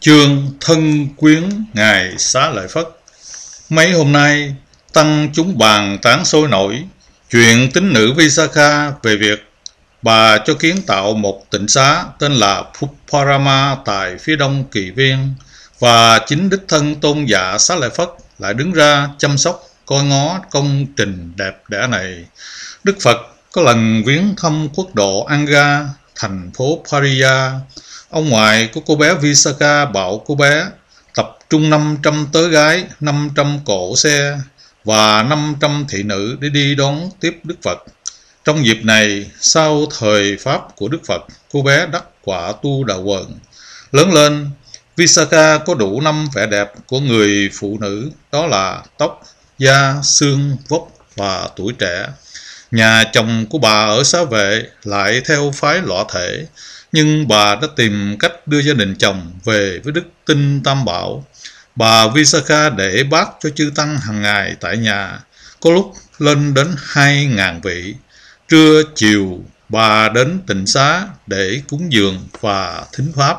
Chương thân quyến Ngài Xá Lợi Phất. Mấy hôm nay, tăng chúng bàn tán sôi nổi chuyện tín nữ Visakha về việc bà cho kiến tạo một tịnh xá tên là Phuparama tại phía đông Kỳ Viên, và chính đích thân tôn giả Xá Lợi Phất lại đứng ra chăm sóc coi ngó công trình đẹp đẽ này. Đức Phật có lần viếng thăm quốc độ Anga, thành phố Pariya. Ông ngoại của cô bé Visakha bảo cô bé tập trung 500 tớ gái, 500 cỗ xe và 500 thị nữ để đi đón tiếp Đức Phật. Trong dịp này, sau thời Pháp của Đức Phật, cô bé đắc quả tu đạo quần. Lớn lên, Visakha có đủ 5 vẻ đẹp của người phụ nữ, đó là tóc, da, xương, vóc và tuổi trẻ. Nhà chồng của bà ở Xá Vệ lại theo phái Lõa Thể, nhưng bà đã tìm cách đưa gia đình chồng về với đức tin Tam Bảo. Bà Visakha để bát cho chư tăng hàng ngày tại nhà, có lúc lên đến 2.000 vị. Trưa chiều bà đến tịnh xá để cúng dường và thính pháp.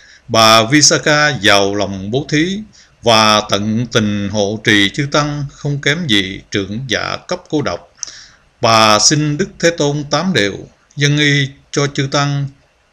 Bà Visakha giàu lòng bố thí và tận tình hộ trì chư tăng, không kém gì trưởng giả cấp cô độc. Bà xin Đức Thế Tôn 8 điều, dâng y cho chư tăng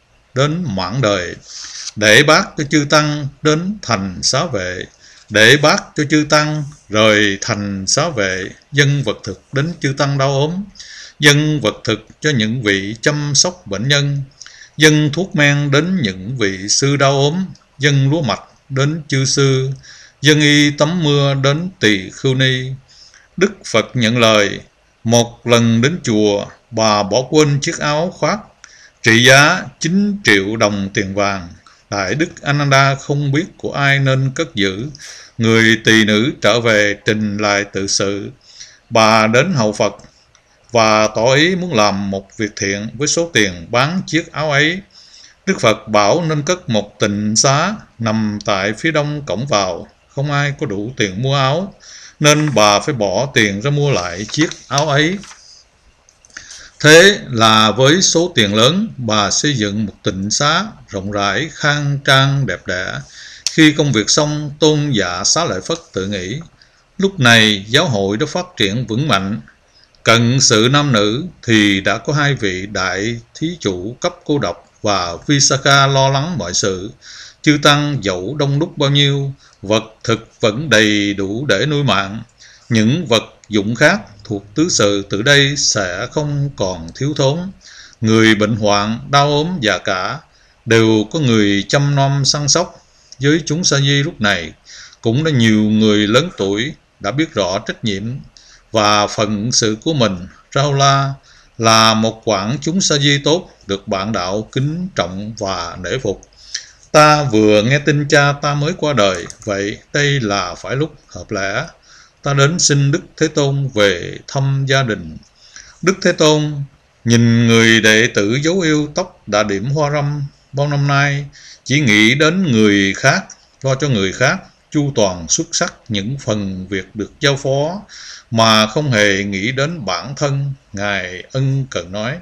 đến mãn đời, để bác cho chư tăng đến thành Xá Vệ, để bác cho chư tăng rời thành Xá Vệ, dâng vật thực đến chư tăng đau ốm, dâng vật thực cho những vị chăm sóc bệnh nhân, dâng thuốc men đến những vị sư đau ốm, dâng lúa mạch đến chư sư, dâng y tắm mưa đến Tỳ Khưu Ni. Đức Phật nhận lời. Một lần đến chùa, bà bỏ quên chiếc áo khoác trị giá 9 triệu đồng tiền vàng. Đại Đức Ananda không biết của ai nên cất giữ. Người tỳ nữ trở về trình lại tự sự. Bà đến hầu Phật và tỏ ý muốn làm một việc thiện với số tiền bán chiếc áo ấy. Đức Phật bảo nên cất một tịnh xá nằm tại phía đông cổng vào. Không ai có đủ tiền mua áo, nên bà phải bỏ tiền ra mua lại chiếc áo ấy. Thế là với số tiền lớn, bà xây dựng một tịnh xá rộng rãi, khang trang, đẹp đẽ. Khi công việc xong, tôn giả Xá Lợi Phất tự nghĩ, lúc này giáo hội đã phát triển vững mạnh. Cận sự nam nữ thì đã có 2 vị đại thí chủ cấp cô độc, và Visakha lo lắng mọi sự. Chư tăng dẫu đông đúc bao nhiêu, vật thực vẫn đầy đủ để nuôi mạng. Những vật dụng khác thuộc tứ sự từ đây sẽ không còn thiếu thốn. Người bệnh hoạn, đau ốm, già cả đều có người chăm nom săn sóc. Với chúng sa di lúc này cũng đã nhiều người lớn tuổi đã biết rõ trách nhiệm và phận sự của mình. Rahula là một quảng chúng sa di tốt, được bạn đạo kính trọng và nể phục. Ta vừa nghe tin cha ta mới qua đời, vậy đây là phải lúc hợp lẽ. Ta đến xin Đức Thế Tôn về thăm gia đình. Đức Thế Tôn nhìn người đệ tử dấu yêu tóc đã điểm hoa râm bao năm nay, chỉ nghĩ đến người khác, lo cho người khác, chu toàn xuất sắc những phần việc được giao phó, mà không hề nghĩ đến bản thân. Ngài ân cần nói,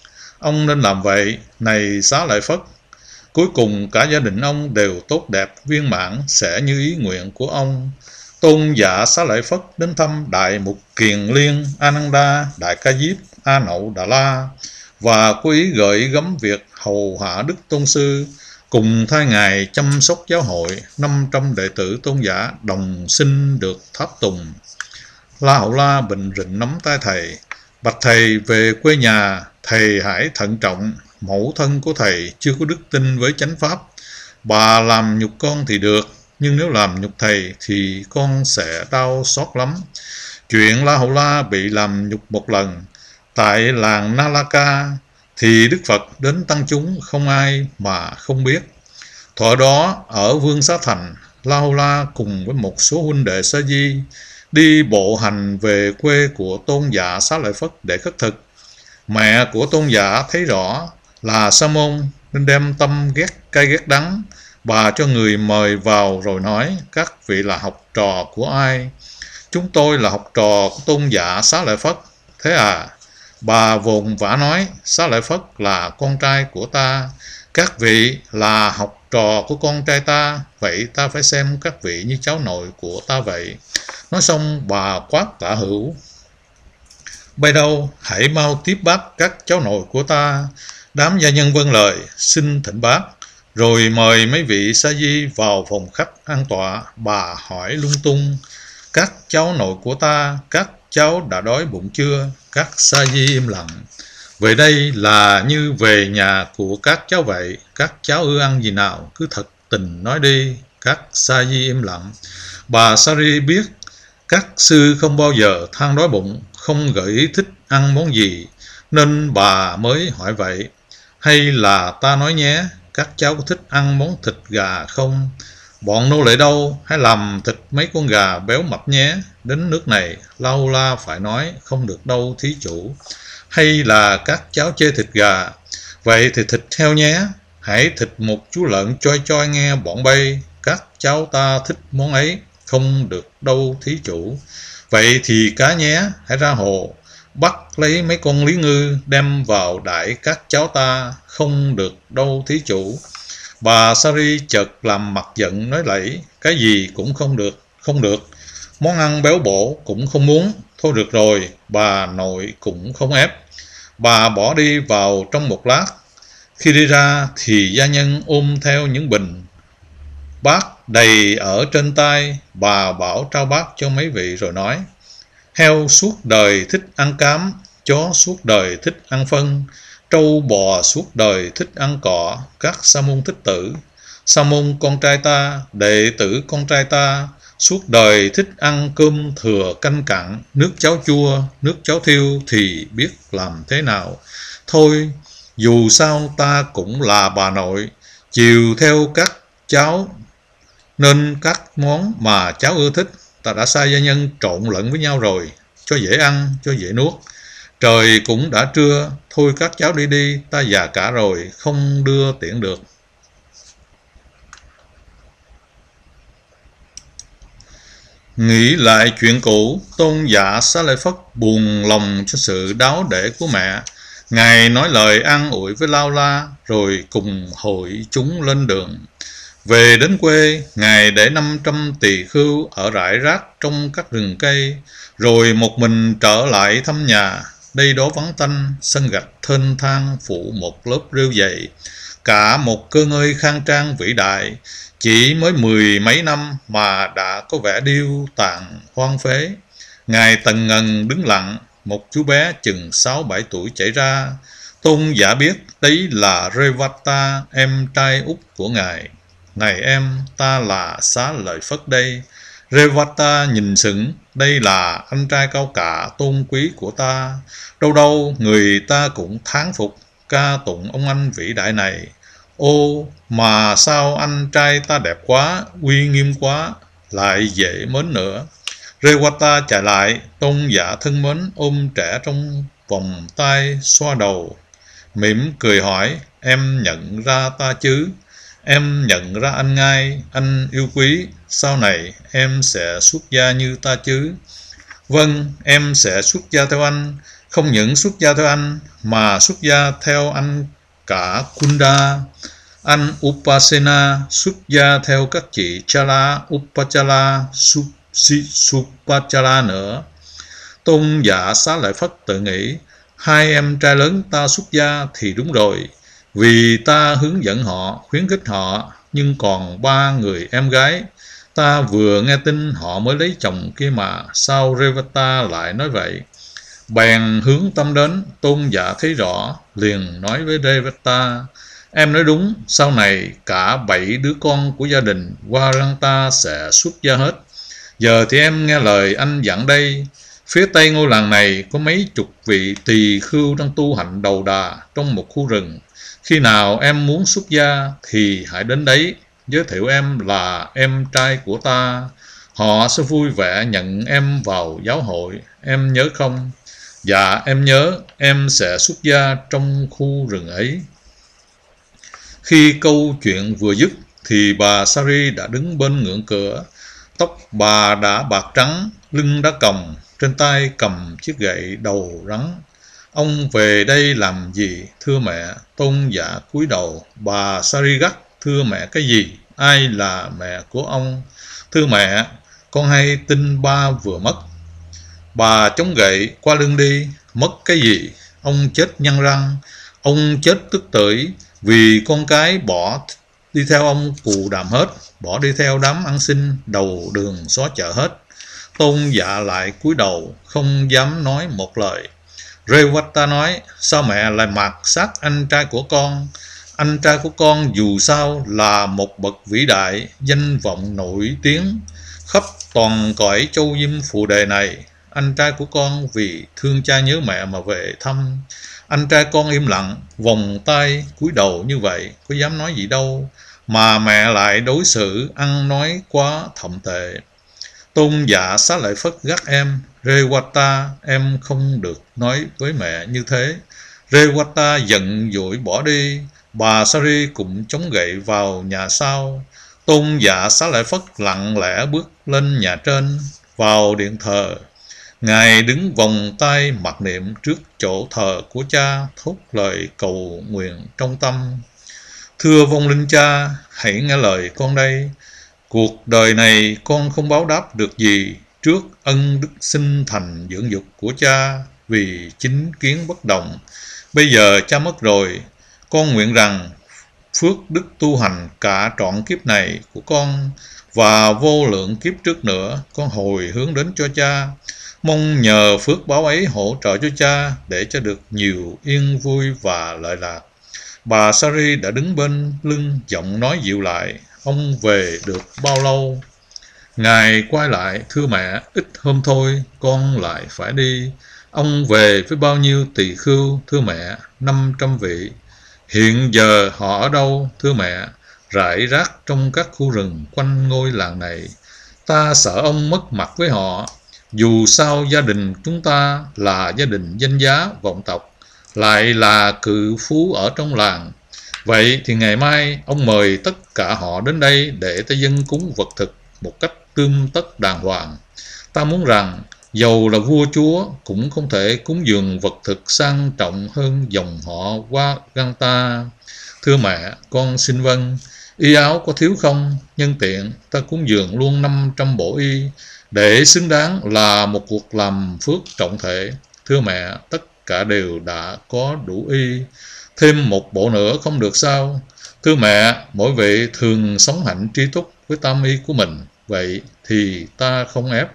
ông nên làm vậy, này Xá Lợi Phất. Cuối cùng cả gia đình ông đều tốt đẹp, viên mãn, sẽ như ý nguyện của ông. Tôn giả Xá Lợi Phất đến thăm Đại Mục Kiền Liên, Ananda, Đại Ca Diếp, A Nậu Đà La, và có ý gợi gắm việc hầu hạ Đức Tôn Sư, cùng thay Ngài chăm sóc giáo hội. 500 đệ tử tôn giả đồng xin được tháp tùng. La Hậu La bình rịnh nắm tay thầy, bạch thầy về quê nhà, thầy hãy thận trọng. Mẫu thân của thầy chưa có đức tin với chánh pháp. Bà làm nhục con thì được, nhưng nếu làm nhục thầy thì con sẽ đau xót lắm. Chuyện La Hậu La bị làm nhục một lần tại làng Nalaka thì Đức Phật đến tăng chúng không ai mà không biết. Thuở đó ở Vương Xá Thành, La Hậu La cùng với một số huynh đệ sa di đi bộ hành về quê của tôn giả Xá Lợi Phất để khất thực. Mẹ của tôn giả thấy rõ là Sa môn nên đem tâm ghét cay ghét đắng. Bà cho người mời vào rồi nói, các vị là học trò của ai? Chúng tôi là học trò của tôn giả Xá Lợi Phất. Thế à? Bà vồn vã nói, Xá Lợi Phất là con trai của ta. Các vị là học trò của con trai ta, vậy ta phải xem các vị như cháu nội của ta vậy. Nói xong bà quát Tả Hữu: Bây đâu, hãy mau tiếp bác các cháu nội của ta. Đám gia nhân vâng lời, xin thỉnh bác. Rồi mời mấy vị sa di vào phòng khách an tọa. Bà hỏi lung tung: Các cháu nội của ta, các cháu đã đói bụng chưa? Các sa di im lặng. Vậy đây là như về nhà của các cháu vậy. Các cháu ưa ăn gì nào? Cứ thật tình nói đi. Các sa di im lặng. Bà Sari biết các sư không bao giờ than đói bụng, không gợi ý thích ăn món gì, nên bà mới hỏi vậy. Hay là ta nói nhé, các cháu có thích ăn món thịt gà không? Bọn nô lệ đâu, hãy làm thịt mấy con gà béo mập nhé. Đến nước này, lâu la phải nói, không được đâu thí chủ. Hay là các cháu chê thịt gà? Vậy thì thịt heo nhé. Hãy thịt một chú lợn choi choi nghe bọn bay. Các cháu ta thích món ấy, không được đâu thí chủ. Vậy thì cá nhé, hãy ra hồ, bắt lấy mấy con lý ngư, đem vào đãi các cháu ta, không được đâu thí chủ. Bà Sari chợt làm mặt giận nói lẫy: Cái gì cũng không được, không được. Món ăn béo bổ cũng không muốn. Thôi được rồi, bà nội cũng không ép. Bà bỏ đi vào trong một lát. Khi đi ra thì gia nhân ôm theo những bình bát đầy ở trên tay. Bà bảo trao bát cho mấy vị rồi nói: Heo suốt đời thích ăn cám, chó suốt đời thích ăn phân, trâu bò suốt đời thích ăn cỏ. Các sa môn thích tử, sa môn con trai ta, đệ tử con trai ta, suốt đời thích ăn cơm thừa canh cặn, nước cháo chua, nước cháo thiêu thì biết làm thế nào. Thôi, dù sao ta cũng là bà nội, chiều theo các cháu, nên các món mà cháu ưa thích ta đã sai gia nhân trộn lẫn với nhau rồi, cho dễ ăn, cho dễ nuốt. Trời cũng đã trưa, thôi các cháu đi đi, ta già cả rồi, không đưa tiễn được. Nghĩ lại chuyện cũ, Tôn giả Xá Lợi Phất buồn lòng cho sự đáo để của mẹ. Ngài nói lời an ủi với Lao La, rồi cùng hội chúng lên đường. Về đến quê, Ngài để 500 tỳ khưu ở rải rác trong các rừng cây, rồi một mình trở lại thăm nhà. Đây đó vắng tanh, sân gạch thênh thang phủ một lớp rêu dày. Cả một cơ ngơi khang trang vĩ đại, chỉ mới 10 mấy năm mà đã có vẻ điêu tàn hoang phế. Ngài tần ngần đứng lặng, một chú bé chừng 6-7 tuổi chảy ra. Tôn giả biết đấy là Revata, em trai út của Ngài. Này em, ta là Xá Lợi Phất đây. Revata nhìn sững, đây là anh trai cao cả tôn quý của ta. Đâu đâu người ta cũng thán phục, ca tụng ông anh vĩ đại này. Ô, mà sao anh trai ta đẹp quá, uy nghiêm quá, lại dễ mến nữa. Revata chạy lại, tôn giả thân mến ôm trẻ trong vòng tay, xoa đầu, mỉm cười hỏi: Em nhận ra ta chứ? Em nhận ra anh ngay, anh yêu quý. Sau này em sẽ xuất gia như ta chứ? Vâng, em sẽ xuất gia theo anh. Không những xuất gia theo anh, mà xuất gia theo anh cả Kunda, anh Upasena, xuất gia theo các chị Chala, Upachala, Supachala nữa. Tôn giả Xá Lợi Phất tự nghĩ: hai em trai lớn ta xuất gia thì đúng rồi, vì ta hướng dẫn họ, khuyến khích họ. Nhưng còn 3 người em gái, ta vừa nghe tin họ mới lấy chồng kia mà, sao Revata lại nói vậy? Bèn hướng tâm đến. Tôn giả thấy rõ, liền nói với Revata: Em nói đúng, sau này cả 7 đứa con của gia đình Varanta sẽ xuất gia hết. Giờ thì em nghe lời anh dặn đây. Phía tây ngôi làng này có mấy chục vị tỳ khưu đang tu hành đầu đà trong một khu rừng. Khi nào em muốn xuất gia thì hãy đến đấy, giới thiệu em là em trai của ta. Họ sẽ vui vẻ nhận em vào giáo hội, em nhớ không? Dạ em nhớ, em sẽ xuất gia trong khu rừng ấy. Khi câu chuyện vừa dứt thì bà Sari đã đứng bên ngưỡng cửa. Tóc bà đã bạc trắng, lưng đã còng, trên tay cầm chiếc gậy đầu rắn. Ông về đây làm gì, thưa mẹ? Tôn giả cúi đầu. Bà Sari gắt: Thưa mẹ cái gì? Ai là mẹ của ông? Thưa mẹ, con hay tin ba vừa mất. Bà chống gậy qua lưng đi. Mất cái gì? Ông chết nhăn răng. Ông chết tức tưởi vì con cái bỏ đi theo ông Cù Đàm hết, bỏ đi theo đám ăn xin đầu đường xó chợ hết. Tôn Dạ lại cúi đầu không dám nói một lời. Rewata nói: sao mẹ lại mạt sát anh trai của con? Anh trai của con dù sao là một bậc vĩ đại, danh vọng nổi tiếng khắp toàn cõi châu Diêm Phù Đề này. Anh trai của con vì thương cha nhớ mẹ mà về thăm. Anh trai con im lặng, vòng tay cúi đầu như vậy, có dám nói gì đâu, mà mẹ lại đối xử ăn nói quá thậm tệ. Tôn Dạ Xá Lợi Phất gắt em: Rewata, em không được nói với mẹ như thế. Rewata giận dỗi bỏ đi. Bà Sari cũng chống gậy vào nhà sau. Tôn Dạ Xá Lợi Phất lặng lẽ bước lên nhà trên, vào điện thờ. Ngài đứng vòng tay mặc niệm trước chỗ thờ của cha, thốt lời cầu nguyện trong tâm. Thưa vong linh cha, hãy nghe lời con đây. Cuộc đời này con không báo đáp được gì trước ân đức sinh thành dưỡng dục của cha vì chính kiến bất đồng. Bây giờ cha mất rồi, con nguyện rằng phước đức tu hành cả trọn kiếp này của con và vô lượng kiếp trước nữa con hồi hướng đến cho cha, mong nhờ phước báo ấy hỗ trợ cho cha để cho được nhiều yên vui và lợi lạc. Bà Sari đã đứng bên lưng, giọng nói dịu lại: ông về được bao lâu? Ngài quay lại: thưa mẹ, ít hôm thôi con lại phải đi. Ông về với bao nhiêu tỳ khưu? Thưa mẹ, 500 vị. Hiện giờ họ ở đâu? Thưa mẹ, rải rác trong các khu rừng quanh ngôi làng này. Ta sợ ông mất mặt với họ. Dù sao gia đình chúng ta là gia đình danh giá vọng tộc, lại là cự phú ở trong làng. Vậy thì ngày mai ông mời tất cả họ đến đây để ta dâng cúng vật thực một cách tươm tất đàng hoàng. Ta muốn rằng dầu là vua chúa cũng không thể cúng dường vật thực sang trọng hơn dòng họ Waganta. Thưa mẹ, con xin vâng. Y áo có thiếu không? Nhân tiện ta cúng dường luôn 500 bộ y để xứng đáng là một cuộc làm phước trọng thể. Thưa mẹ, tất cả đều đã có đủ y. Thêm một bộ nữa không được sao? Thưa mẹ, mỗi vị thường sống hạnh tri túc với tam y của mình, vậy thì ta không ép.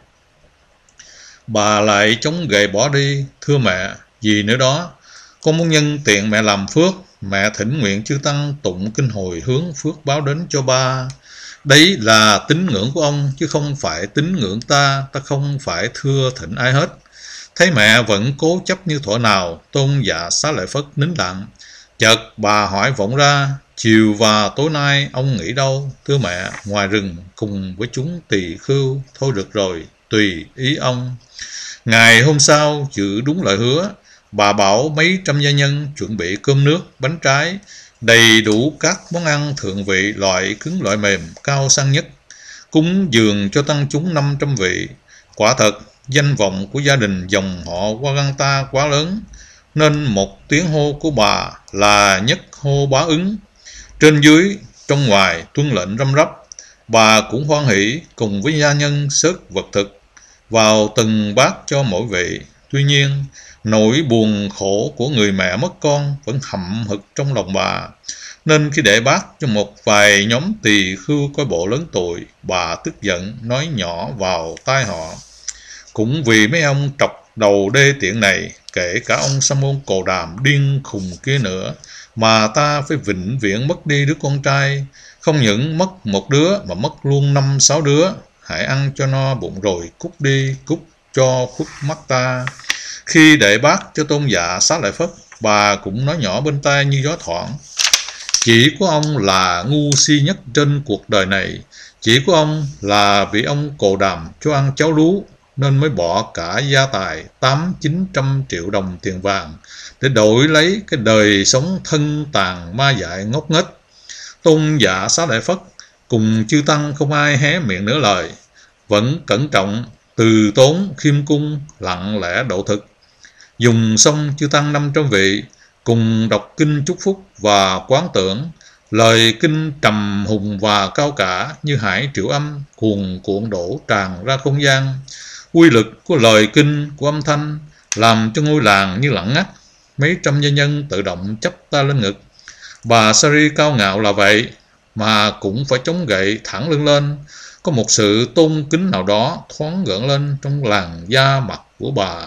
Bà lại chống gậy bỏ đi. Thưa mẹ, gì nữa đó? Con muốn nhân tiện mẹ làm phước, mẹ thỉnh nguyện chư tăng tụng kinh hồi hướng phước báo đến cho ba. Đấy là tín ngưỡng của ông, chứ không phải tín ngưỡng ta. Ta không phải thưa thỉnh ai hết. Thấy mẹ vẫn cố chấp như thuở nào, Tôn Dạ Xá Lợi Phất nín lặng. Chợt bà hỏi vọng ra: chiều và tối nay ông nghỉ đâu? Thưa mẹ, ngoài rừng cùng với chúng tỳ khưu. Thôi được rồi, tùy ý ông. Ngày hôm sau giữ đúng lời hứa, bà bảo mấy trăm gia nhân chuẩn bị cơm nước, bánh trái, đầy đủ các món ăn thượng vị, loại cứng loại mềm, cao sang nhất, cúng dường cho tăng chúng 500 vị. Quả thật, danh vọng của gia đình dòng họ Waganta quá lớn, nên một tiếng hô của bà là nhất hô bá ứng. Trên dưới, trong ngoài tuân lệnh răm rắp. Bà cũng hoan hỷ cùng với gia nhân xớt vật thực vào từng bát cho mỗi vị. Tuy nhiên, nỗi buồn khổ của người mẹ mất con vẫn hậm hực trong lòng bà, nên khi để bát cho một vài nhóm tỳ khưu coi bộ lớn tuổi, bà tức giận nói nhỏ vào tai họ: cũng vì mấy ông trọc đầu đê tiện này, kể cả ông Sa môn Cồ Đàm điên khùng kia nữa, mà ta phải vĩnh viễn mất đi đứa con trai. Không những mất một đứa mà mất luôn 5-6 đứa. Hãy ăn cho no bụng rồi cút đi, cút cho khuất mắt ta. Khi để bát cho Tôn Dạ Xá Lợi Phất, bà cũng nói nhỏ bên tai như gió thoảng: chỉ của ông là ngu si nhất trên cuộc đời này. Chỉ của ông là vì ông Cồ Đàm cho ăn cháo lú, nên mới bỏ cả gia tài 800-900 triệu đồng tiền vàng để đổi lấy cái đời sống thân tàn ma dại ngốc nghếch. Tôn Dạ Xá Lợi Phất cùng chư tăng không ai hé miệng nửa lời, vẫn cẩn trọng, từ tốn, khiêm cung, lặng lẽ độ thực. Dùng xong chư tăng 500 vị cùng đọc kinh chúc phúc và quán tưởng, Lời kinh trầm hùng và cao cả như hải triệu âm cuồn cuộn đổ tràn ra không gian. Quy lực của lời kinh, của âm thanh làm cho ngôi làng như lặng ngắt. Mấy trăm gia nhân tự động chắp tay lên ngực. Bà Sari cao ngạo là vậy, mà cũng phải chống gậy thẳng lưng lên. Có một sự tôn kính nào đó thoáng gợn lên trong làn da mặt của bà.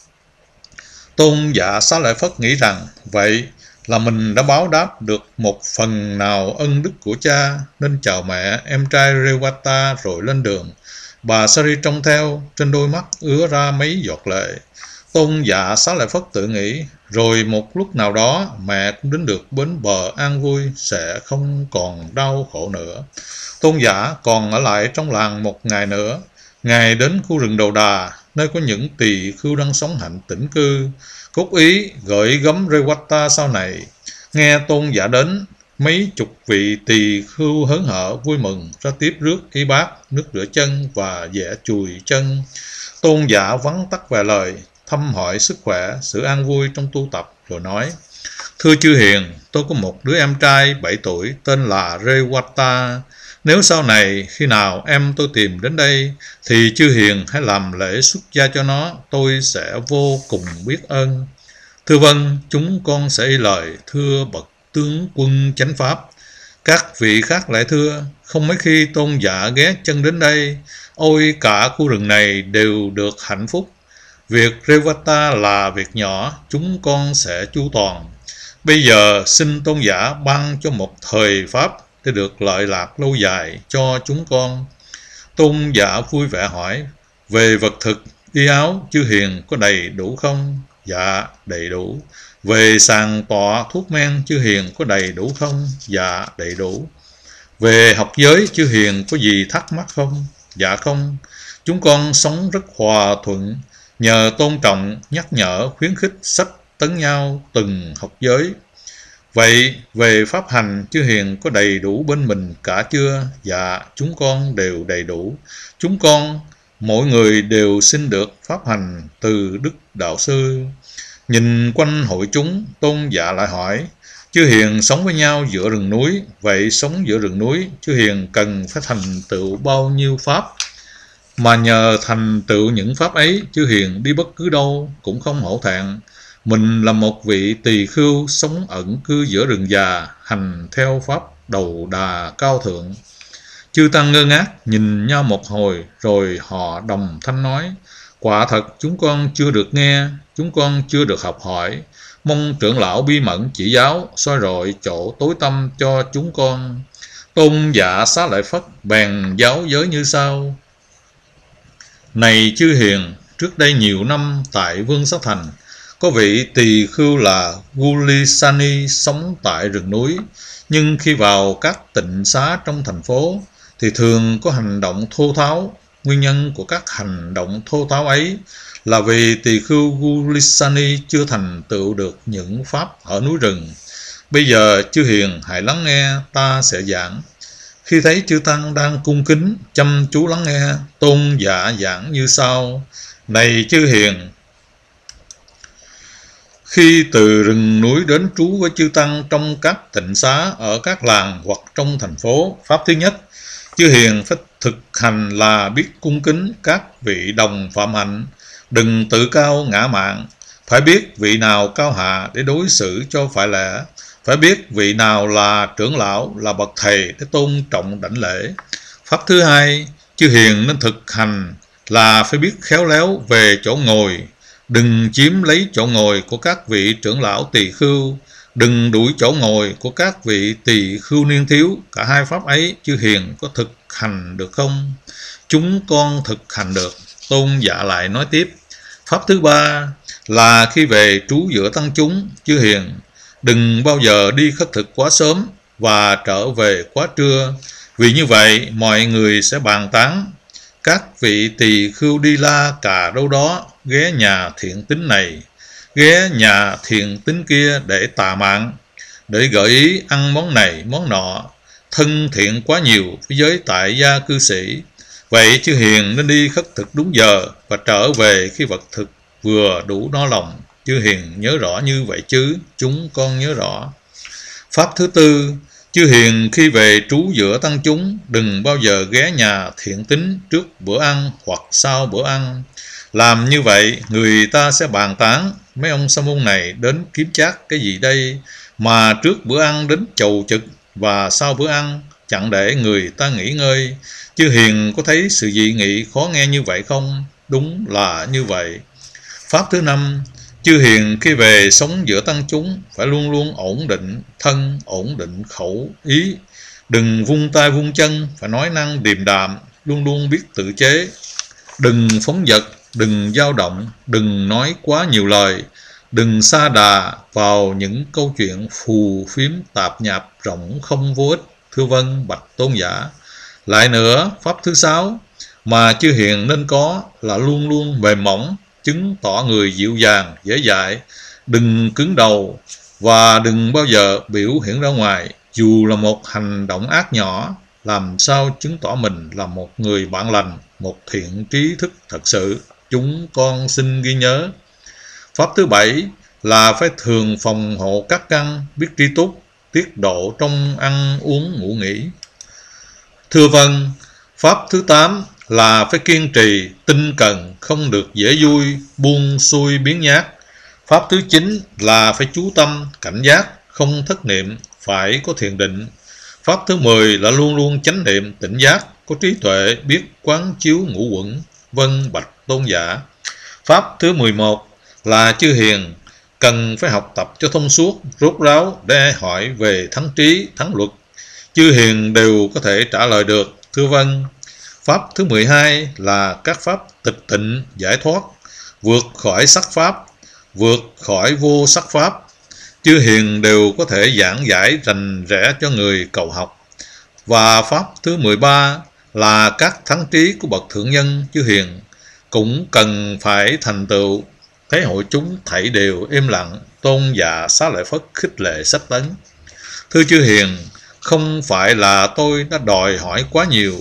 Tôn giả Xá Lợi Phất nghĩ rằng vậy là mình đã báo đáp được một phần nào ân đức của cha, nên chào mẹ em trai Rewata rồi lên đường. Bà Sari trông theo, trên đôi mắt ứa ra mấy giọt lệ. Tôn giả Xá Lợi Phất tự nghĩ, rồi một lúc nào đó mẹ cũng đến được bến bờ an vui, sẽ không còn đau khổ nữa. Tôn giả còn ở lại trong làng một ngày nữa. Ngài đến khu rừng Đầu Đà, nơi có những tỳ khưu đang sống hạnh tĩnh cư. Cốt ý gửi gắm Rewata sau này. Nghe tôn giả đến, mấy chục vị tỳ khưu hớn hở vui mừng ra tiếp rước y bát, nước rửa chân và vẽ chùi chân. Tôn giả vắn tắt vài lời, thăm hỏi sức khỏe, sự an vui trong tu tập, rồi nói: Thưa chư hiền, tôi có một đứa em trai 7 tuổi tên là Rewata. Nếu sau này khi nào em tôi tìm đến đây thì chư hiền hãy làm lễ xuất gia cho nó, tôi sẽ vô cùng biết ơn. Thưa vâng, chúng con sẽ y lời, thưa bậc tướng quân chánh pháp. Các vị khác lại thưa: không mấy khi tôn giả ghé chân đến đây, ôi cả khu rừng này đều được hạnh phúc. Việc Rewata là việc nhỏ, chúng con sẽ chu toàn. Bây giờ xin tôn giả ban cho một thời pháp để được lợi lạc lâu dài cho chúng con. Tôn giả vui vẻ hỏi: về vật thực, y áo chư hiền có đầy đủ không? Dạ, đầy đủ. Về sàng tọa thuốc men chư hiền có đầy đủ không? Dạ, đầy đủ. Về học giới chư hiền có gì thắc mắc không? Dạ không. Chúng con sống rất hòa thuận, nhờ tôn trọng, nhắc nhở, khuyến khích, sách tấn nhau từng học giới. Vậy về pháp hành chư hiền có đầy đủ bên mình cả chưa? Dạ, chúng con đều đầy đủ. Chúng con mỗi người đều xin được pháp hành từ Đức Đạo Sư. Nhìn quanh hội chúng, tôn giả lại hỏi: chư hiền sống với nhau giữa rừng núi, vậy sống giữa rừng núi chư hiền cần phải thành tựu bao nhiêu pháp? Mà nhờ thành tựu những pháp ấy, chư hiền đi bất cứ đâu cũng không hổ thẹn. Mình là một vị tỳ khưu sống ẩn cư giữa rừng già, hành theo pháp Đầu Đà cao thượng. Chư tăng ngơ ngác nhìn nhau một hồi, rồi họ đồng thanh nói: quả thật chúng con chưa được nghe, chúng con chưa được học hỏi. Mong trưởng lão bi mẫn chỉ giáo, soi rọi chỗ tối tăm cho chúng con. Tôn giả Xá Lợi Phất bèn giáo giới như sau: này chư hiền, trước đây nhiều năm tại Vương Xá Thành, có vị tỳ khưu là Gulisani sống tại rừng núi, nhưng khi vào các tịnh xá trong thành phố thì thường có hành động thô tháo. Nguyên nhân của các hành động thô tháo ấy là vì tỳ khưu Gulisani chưa thành tựu được những pháp ở núi rừng. Bây giờ chư hiền hãy lắng nghe, ta sẽ giảng. Khi thấy chư tăng đang cung kính chăm chú lắng nghe, tôn giả giảng như sau: này chư hiền, khi từ rừng núi đến trú với chư tăng trong các tịnh xá ở các làng hoặc trong thành phố, pháp thứ nhất, chư hiền phải thực hành là biết cung kính các vị đồng phạm hạnh, đừng tự cao ngã mạn, phải biết vị nào cao hạ để đối xử cho phải lẽ, phải biết vị nào là trưởng lão, là bậc thầy để tôn trọng đảnh lễ. Pháp thứ hai, chư hiền nên thực hành là phải biết khéo léo về chỗ ngồi, đừng chiếm lấy chỗ ngồi của các vị trưởng lão tỳ khưu, đừng đuổi chỗ ngồi của các vị tỳ khưu niên thiếu. Cả hai pháp ấy chư hiền có thực hành được không? Chúng con thực hành được. Tôn giả lại nói tiếp: pháp thứ ba là khi về trú giữa tăng chúng, chư hiền đừng bao giờ đi khất thực quá sớm và trở về quá trưa, vì như vậy mọi người sẽ bàn tán. Các vị tỳ khưu đi la cà đâu đó, ghé nhà thiện tín này, ghé nhà thiện tín kia để tà mạng, để gợi ý ăn món này món nọ, thân thiện quá nhiều với giới tại gia cư sĩ. Vậy chư hiền nên đi khất thực đúng giờ và trở về khi vật thực vừa đủ no lòng. Chư hiền nhớ rõ như vậy chứ? Chúng con nhớ rõ. Pháp thứ tư, Chư hiền khi về trú giữa tăng chúng, đừng bao giờ ghé nhà thiện tín trước bữa ăn hoặc sau bữa ăn. Làm như vậy, người ta sẽ bàn tán, mấy ông sa môn này đến kiếm chác cái gì đây, mà trước bữa ăn đến chầu trực và sau bữa ăn chẳng để người ta nghỉ ngơi. Chư hiền có thấy sự dị nghị khó nghe như vậy không? Đúng là như vậy. Pháp thứ 5, chư hiền khi về sống giữa tăng chúng phải luôn luôn ổn định thân, ổn định khẩu, ý. Đừng vung tay vung chân, phải nói năng điềm đạm, luôn luôn biết tự chế. Đừng phóng dật, đừng dao động, đừng nói quá nhiều lời. Đừng sa đà vào những câu chuyện phù phiếm tạp nhạp rỗng không vô ích. Thưa vâng, bạch tôn giả. Lại nữa, pháp thứ 6 mà chư hiền nên có là luôn luôn mềm mỏng, chứng tỏ người dịu dàng, dễ dãi. Đừng cứng đầu và đừng bao giờ biểu hiện ra ngoài, dù là một hành động ác nhỏ, làm sao chứng tỏ mình là một người bạn lành, một thiện trí thức thật sự. Chúng con xin ghi nhớ. Pháp thứ 7 là phải thường phòng hộ các căn, biết tri túc, tiết độ trong ăn uống ngủ nghỉ. Thưa vâng. Pháp thứ 8 là phải kiên trì, tinh cần, không được dễ vui, buông xuôi biến nhát. Pháp thứ 9 là phải chú tâm, cảnh giác, không thất niệm, phải có thiền định. Pháp thứ 10 là luôn luôn chánh niệm, tỉnh giác, có trí tuệ, biết quán chiếu ngũ uẩn. Vâng, bạch tôn giả. Pháp thứ 11 là chư hiền cần phải học tập cho thông suốt, rốt ráo để hỏi về thắng trí, thắng luật. Chư hiền đều có thể trả lời được. Thưa vâng. Pháp thứ 12 là các pháp tịch tịnh, giải thoát, vượt khỏi sắc pháp, vượt khỏi vô sắc pháp. Chư hiền đều có thể giảng giải rành rẽ cho người cầu học. Và pháp thứ 13 là các thắng trí của bậc thượng nhân. Chư hiền cũng cần phải thành tựu. Thấy hội chúng thảy đều im lặng, tôn giả Xá Lợi Phất khích lệ sách tấn. Thưa chư hiền, không phải là tôi đã đòi hỏi quá nhiều,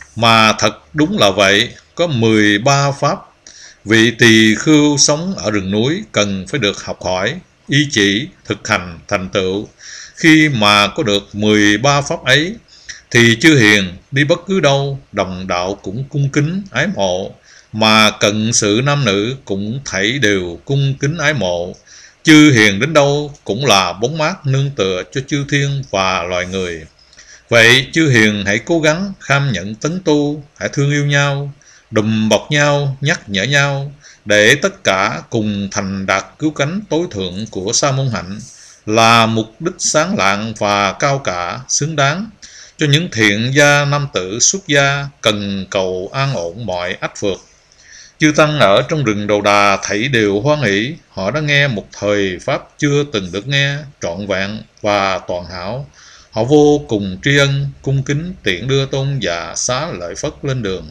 mà thật đúng là vậy. Có 13 pháp. Vị tỳ khưu sống ở rừng núi cần phải được học hỏi, ý chỉ, thực hành, thành tựu. Khi mà có được 13 pháp ấy, thì chư hiền đi bất cứ đâu, đồng đạo cũng cung kính, ái mộ, mà cận sự nam nữ cũng thảy đều cung kính ái mộ. Chư hiền đến đâu cũng là bóng mát nương tựa cho chư thiên và loài người. Vậy chư hiền hãy cố gắng kham nhận tấn tu, hãy thương yêu nhau, đùm bọc nhau, nhắc nhở nhau, để tất cả cùng thành đạt cứu cánh tối thượng của sa môn hạnh, là mục đích sáng lạng và cao cả, xứng đáng cho những thiện gia nam tử xuất gia cần cầu an ổn mọi ách vượt. Chư tăng ở trong rừng Đầu Đà thảy đều hoan hỷ, họ đã nghe một thời pháp chưa từng được nghe, trọn vẹn và toàn hảo. Họ vô cùng tri ân, cung kính tiện đưa tôn giả Xá Lợi Phất lên đường.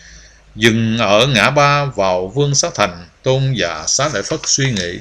Dừng ở ngã ba vào Vương Xá Thành, tôn giả Xá Lợi Phất suy nghĩ: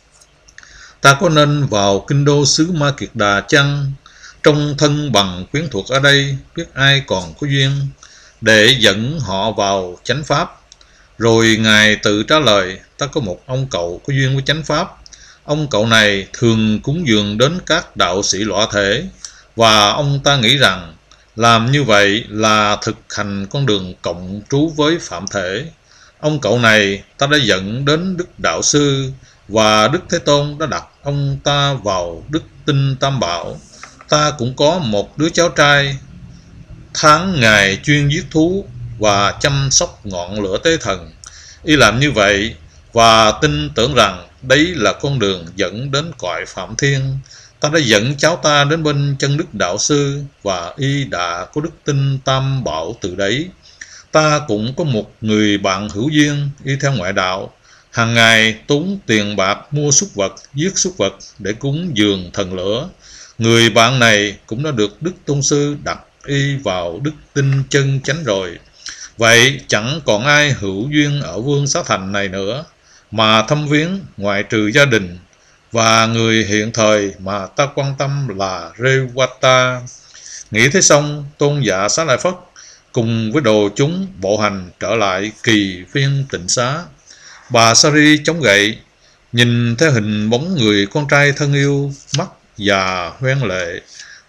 ta có nên vào kinh đô xứ Ma Kiệt Đà chăng? Trong thân bằng quyến thuộc ở đây, biết ai còn có duyên để dẫn họ vào chánh pháp. Rồi Ngài tự trả lời: ta có một ông cậu có duyên với chánh pháp. Ông cậu này thường cúng dường đến các đạo sĩ lõa thể, và ông ta nghĩ rằng làm như vậy là thực hành con đường cộng trú với phạm thể. Ông cậu này ta đã dẫn đến Đức Đạo Sư, và Đức Thế Tôn đã đặt ông ta vào Đức Tinh Tam Bảo. Ta cũng có một đứa cháu trai, tháng ngày chuyên giết thú và chăm sóc ngọn lửa tế thần. Y làm như vậy và tin tưởng rằng đấy là con đường dẫn đến cõi Phạm Thiên. Ta đã dẫn cháu ta đến bên chân Đức Đạo Sư, và y đã có Đức Tinh Tam Bảo từ đấy. Ta cũng có một người bạn hữu duyên, y theo ngoại đạo, hàng ngày tốn tiền bạc mua súc vật, giết súc vật để cúng dường thần lửa. Người bạn này cũng đã được Đức Tôn Sư đặt y vào Đức Tinh Chân Chánh rồi. Vậy chẳng còn ai hữu duyên ở Vương Xá Thành này nữa mà thăm viếng, ngoại trừ gia đình, và người hiện thời mà ta quan tâm là Rewata. Nghĩ thế xong, tôn giả Xá Lợi Phất cùng với đồ chúng bộ hành trở lại Kỳ Viên Tịnh Xá. Bà Sari chống gậy, nhìn theo hình bóng người con trai thân yêu, mắt già hoen lệ,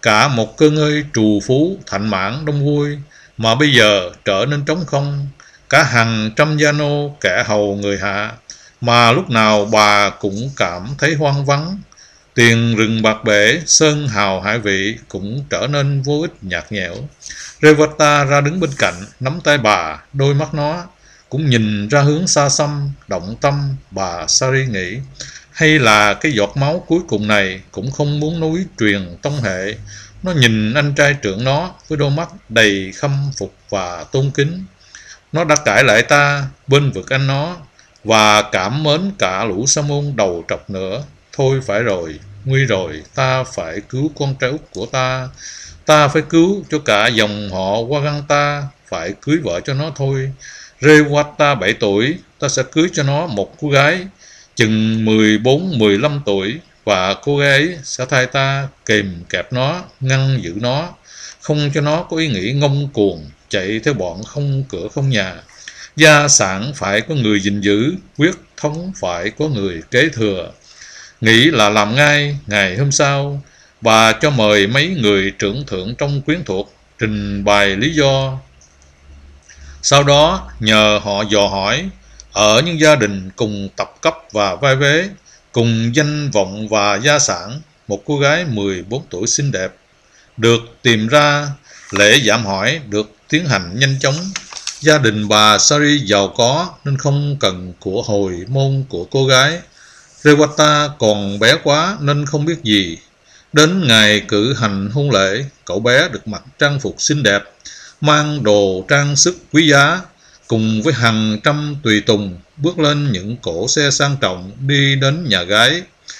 cả một cơ ngơi trù phú thạnh mãn đông vui, mà bây giờ trở nên trống không, cả hàng trăm gia nô kẻ hầu người hạ, mà lúc nào bà cũng cảm thấy hoang vắng. Tiền rừng bạc bể, sơn hào hải vị cũng trở nên vô ích nhạt nhẽo. Revata ra đứng bên cạnh, nắm tay bà, đôi mắt nó cũng nhìn ra hướng xa xăm. Động tâm, bà Sari nghĩ, hay là cái giọt máu cuối cùng này cũng không muốn nối truyền tông hệ. Nó nhìn anh trai trưởng nó với đôi mắt đầy khâm phục và tôn kính. Nó đã cãi lại ta, bên vực anh nó, và cảm mến cả lũ sa môn đầu trọc nữa. Thôi phải rồi, nguy rồi, ta phải cứu con trai út của ta. Ta phải cứu cho cả dòng họ Waganta, phải cưới vợ cho nó thôi. Rewata 7 tuổi, ta sẽ cưới cho nó một cô gái chừng 14-15 tuổi, và cô gái ấy sẽ thay ta kềm kẹp nó, ngăn giữ nó, không cho nó có ý nghĩ ngông cuồng chạy theo bọn không cửa không nhà. Gia sản phải có người gìn giữ, quyết thống phải có người kế thừa. Nghĩ là làm ngay. Ngày hôm sau, bà cho mời mấy người trưởng thượng trong quyến thuộc trình bày lý do. Sau đó nhờ họ dò hỏi ở những gia đình cùng tập cấp và vai vế, cùng danh vọng và gia sản, một cô gái 14 tuổi xinh đẹp được tìm ra. Lễ giảm hỏi được tiến hành nhanh chóng. Gia đình bà Sari giàu có nên không cần của hồi môn của cô gái. Rewata còn bé quá nên không biết gì. Đến ngày cử hành hôn lễ, cậu bé được mặc trang phục xinh đẹp, mang đồ trang sức quý giá, cùng với hàng trăm tùy tùng bước lên những cỗ xe sang trọng đi đến nhà gái.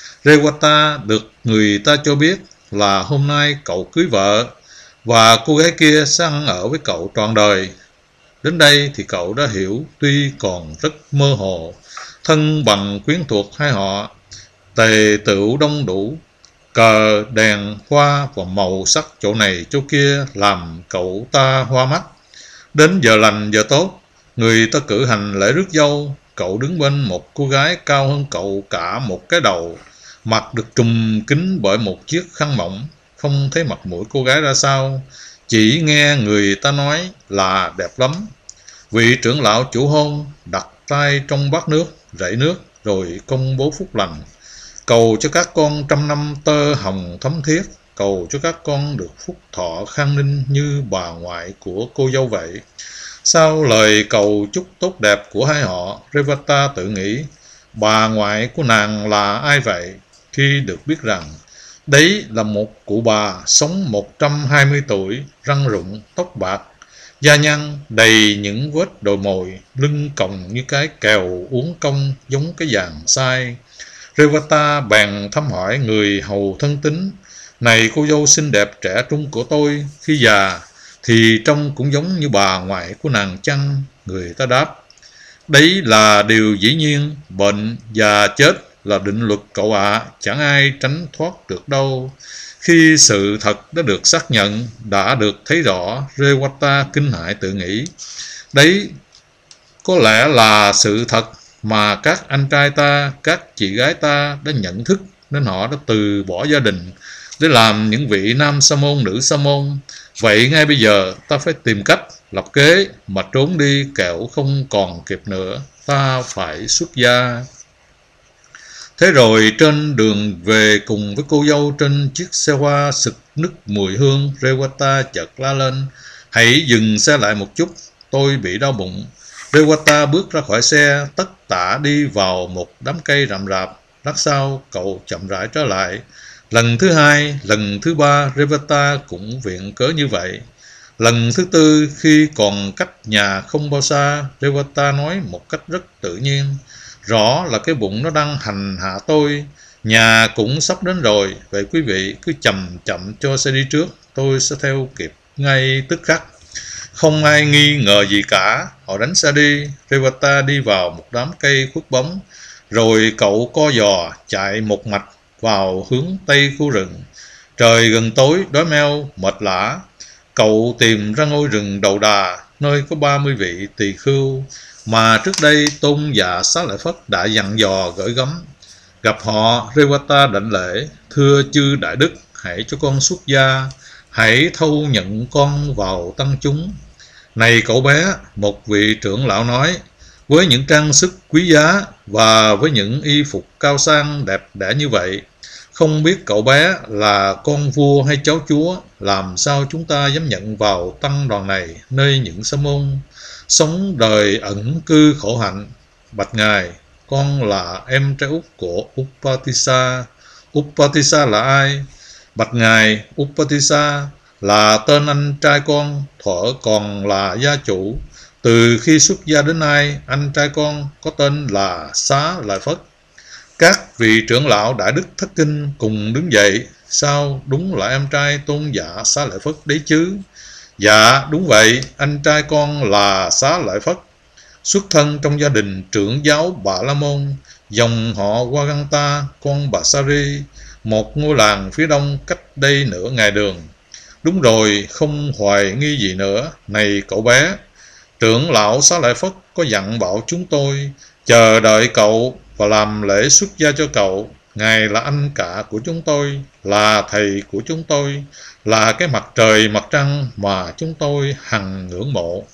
Rewata được người ta cho biết là hôm nay cậu cưới vợ, và cô gái kia sẽ ăn ở với cậu trọn đời. Đến đây thì cậu đã hiểu, tuy còn rất mơ hồ. Thân bằng quyến thuộc hai họ, tề tựu đông đủ, cờ đèn hoa và màu sắc chỗ này chỗ kia làm cậu ta hoa mắt. Đến giờ lành giờ tốt, người ta cử hành lễ rước dâu. Cậu đứng bên một cô gái cao hơn cậu cả một cái đầu, mặt được trùm kín bởi một chiếc khăn mỏng. Không thấy mặt mũi cô gái ra sao, chỉ nghe người ta nói là đẹp lắm. Vị trưởng lão chủ hôn đặt tay trong bát nước, rảy nước, rồi công bố phúc lành, cầu cho các con trăm năm tơ hồng thấm thiết, cầu cho các con được phúc thọ khang ninh như bà ngoại của cô dâu vậy. Sau lời cầu chúc tốt đẹp của hai họ, Revata tự nghĩ, bà ngoại của nàng là ai vậy? Khi được biết rằng đấy là một cụ bà sống 120 tuổi, răng rụng, tóc bạc, da nhăn đầy những vết đồi mồi, lưng còng như cái kèo uốn cong giống cái dàn sai. Revata bèn thăm hỏi người hầu thân tín, này cô dâu xinh đẹp trẻ trung của tôi, khi già thì trông cũng giống như bà ngoại của nàng chăng? Người ta đáp, đấy là điều dĩ nhiên, bệnh và chết là định luật cậu ạ, chẳng ai tránh thoát được đâu. Khi sự thật đã được xác nhận, đã được thấy rõ, Rewata kinh hãi tự nghĩ, đấy có lẽ là sự thật mà các anh trai ta, các chị gái ta đã nhận thức, nên họ đã từ bỏ gia đình để làm những vị nam sa môn, nữ sa môn. Vậy ngay bây giờ ta phải tìm cách lập kế mà trốn đi, kẻo không còn kịp nữa, ta phải xuất gia. Thế rồi trên đường về cùng với cô dâu trên chiếc xe hoa sực nức mùi hương, Rewata chợt la lên, hãy dừng xe lại một chút, tôi bị đau bụng. Rewata bước ra khỏi xe, tất tả đi vào một đám cây rậm rạp. Lát sau cậu chậm rãi trở lại. Lần thứ hai, lần thứ ba, Rewata cũng viện cớ như vậy. Lần thứ tư, khi còn cách nhà không bao xa, Rewata nói một cách rất tự nhiên, rõ là cái bụng nó đang hành hạ tôi. Nhà cũng sắp đến rồi, vậy quý vị cứ chậm chậm cho xe đi trước, tôi sẽ theo kịp ngay tức khắc. Không ai nghi ngờ gì cả, họ đánh xe đi. Rewata đi vào một đám cây khuất bóng, rồi cậu co giò chạy một mạch vào hướng tây khu rừng. Trời gần tối, đói meo, mệt lả. Cậu tìm ra ngôi rừng đầu đà, nơi có 30 vị tỳ khưu mà trước đây Tôn giả Xá Lợi Phất đã dặn dò gửi gắm. Gặp họ, Rewata đảnh lễ, thưa chư đại đức, hãy cho con xuất gia, hãy thâu nhận con vào tăng chúng. Này cậu bé, một vị trưởng lão nói, với những trang sức quý giá và với những y phục cao sang đẹp đẽ như vậy, không biết cậu bé là con vua hay cháu chúa, làm sao chúng ta dám nhận vào tăng đoàn này, nơi những sa môn sống đời ẩn cư khổ hạnh? Bạch ngài, con là em trai út của Upatissa. Upatissa là ai? Bạch ngài, Upatissa là tên anh trai con, thuở còn là gia chủ. Từ khi xuất gia đến nay, anh trai con có tên là Xá Lợi Phất. Các vị trưởng lão Đại Đức Thất Kinh cùng đứng dậy. Sao, đúng là em trai tôn giả Xá Lợi Phất đấy chứ? Dạ, đúng vậy, anh trai con là Xá Lợi Phất, xuất thân trong gia đình trưởng giáo Bà La Môn, dòng họ Waganta, con bà Sari, một ngôi làng phía đông cách đây nửa ngày đường. Đúng rồi, không hoài nghi gì nữa. Này cậu bé, trưởng lão Xá Lợi Phất có dặn bảo chúng tôi chờ đợi cậu và làm lễ xuất gia cho cậu. Ngài là anh cả của chúng tôi, là thầy của chúng tôi, là cái mặt trời mặt trăng mà chúng tôi hằng ngưỡng mộ.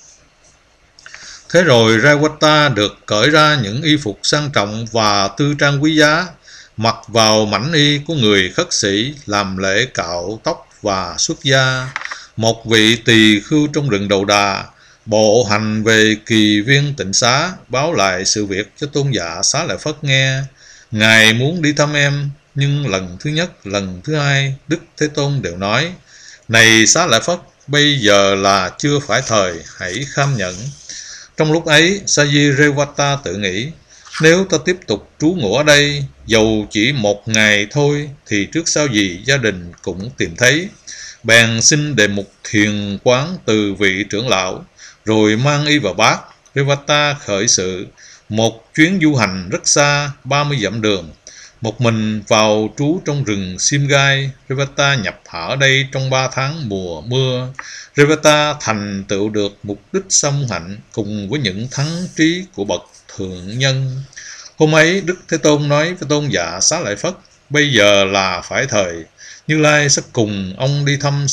Thế rồi Rayawata được cởi ra những y phục sang trọng và tư trang quý giá, mặc vào mảnh y của người khất sĩ, làm lễ cạo tóc và xuất gia. Một vị tỳ khưu trong rừng Đầu Đà bộ hành về Kỳ Viên Tịnh Xá, báo lại sự việc cho tôn giả Xá Lợi Phất nghe. Ngài muốn đi thăm em, nhưng lần thứ nhất, lần thứ hai, Đức Thế Tôn đều nói, này Xá Lợi Phất, bây giờ là chưa phải thời, hãy kham nhẫn. Trong lúc ấy, Sayyiravata tự nghĩ, nếu ta tiếp tục trú ngụ ở đây, dầu chỉ một ngày thôi, thì trước sau gì gia đình cũng tìm thấy. Bèn xin đề mục thiền quán từ vị trưởng lão, rồi mang y vào bát. Revata khởi sự một chuyến du hành rất xa, 30 dặm đường, một mình vào trú trong rừng Simgai. Revata nhập hạ ở đây trong 3 tháng mùa mưa. Revata thành tựu được mục đích song hạnh cùng với những thắng trí của bậc thượng nhân. Hôm ấy Đức Thế Tôn nói với tôn giả Xá Lợi Phất, bây giờ là phải thời, Như Lai sẽ cùng ông đi thăm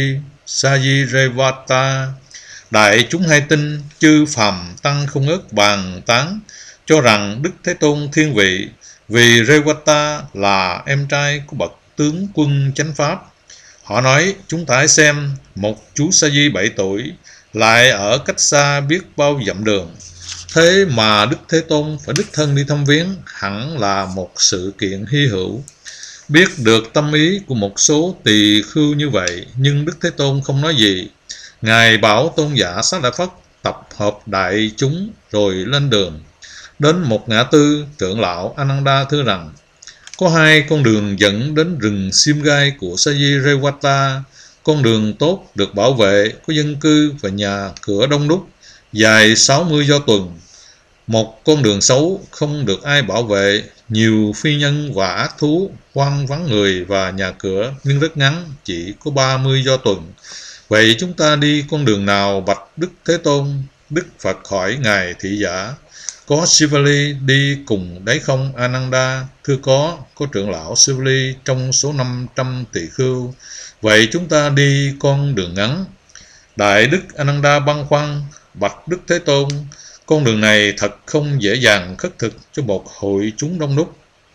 Sayyiravata. Đại chúng hay tin, chư phàm tăng không ngớt bàn tán, cho rằng Đức Thế Tôn thiên vị, vì Revata là em trai của bậc tướng quân chánh pháp. Họ nói, chúng ta hãy xem, một chú sa di 7 tuổi, lại ở cách xa biết bao dặm đường. Thế mà Đức Thế Tôn phải đích thân đi thăm viếng, hẳn là một sự kiện hy hữu. Biết được tâm ý của một số tỳ khưu như vậy, nhưng Đức Thế Tôn không nói gì. Ngài bảo tôn giả Xá Lợi Phất tập hợp đại chúng rồi lên đường. Đến một ngã tư, trưởng lão Ananda thưa rằng, có 2 con đường dẫn đến rừng Simgai của Sayyiravata. Con đường tốt được bảo vệ, có dân cư và nhà cửa đông đúc, dài 60 do tuần. Một con đường xấu, không được ai bảo vệ, nhiều phi nhân và ác thú, hoang vắng người và nhà cửa, nhưng rất ngắn, chỉ có 30 do tuần. Vậy chúng ta đi con đường nào bạch Đức Thế Tôn? Đức Phật hỏi ngài thị giả, có Sivali đi cùng đấy không Ananda? Thưa có trưởng lão Sivali trong số 500 tỳ khưu. Vậy chúng ta đi con đường ngắn. Đại Đức Ananda băn khoăn, bạch Đức Thế Tôn, con đường này thật không dễ dàng khất thực cho một hội chúng đông đúc.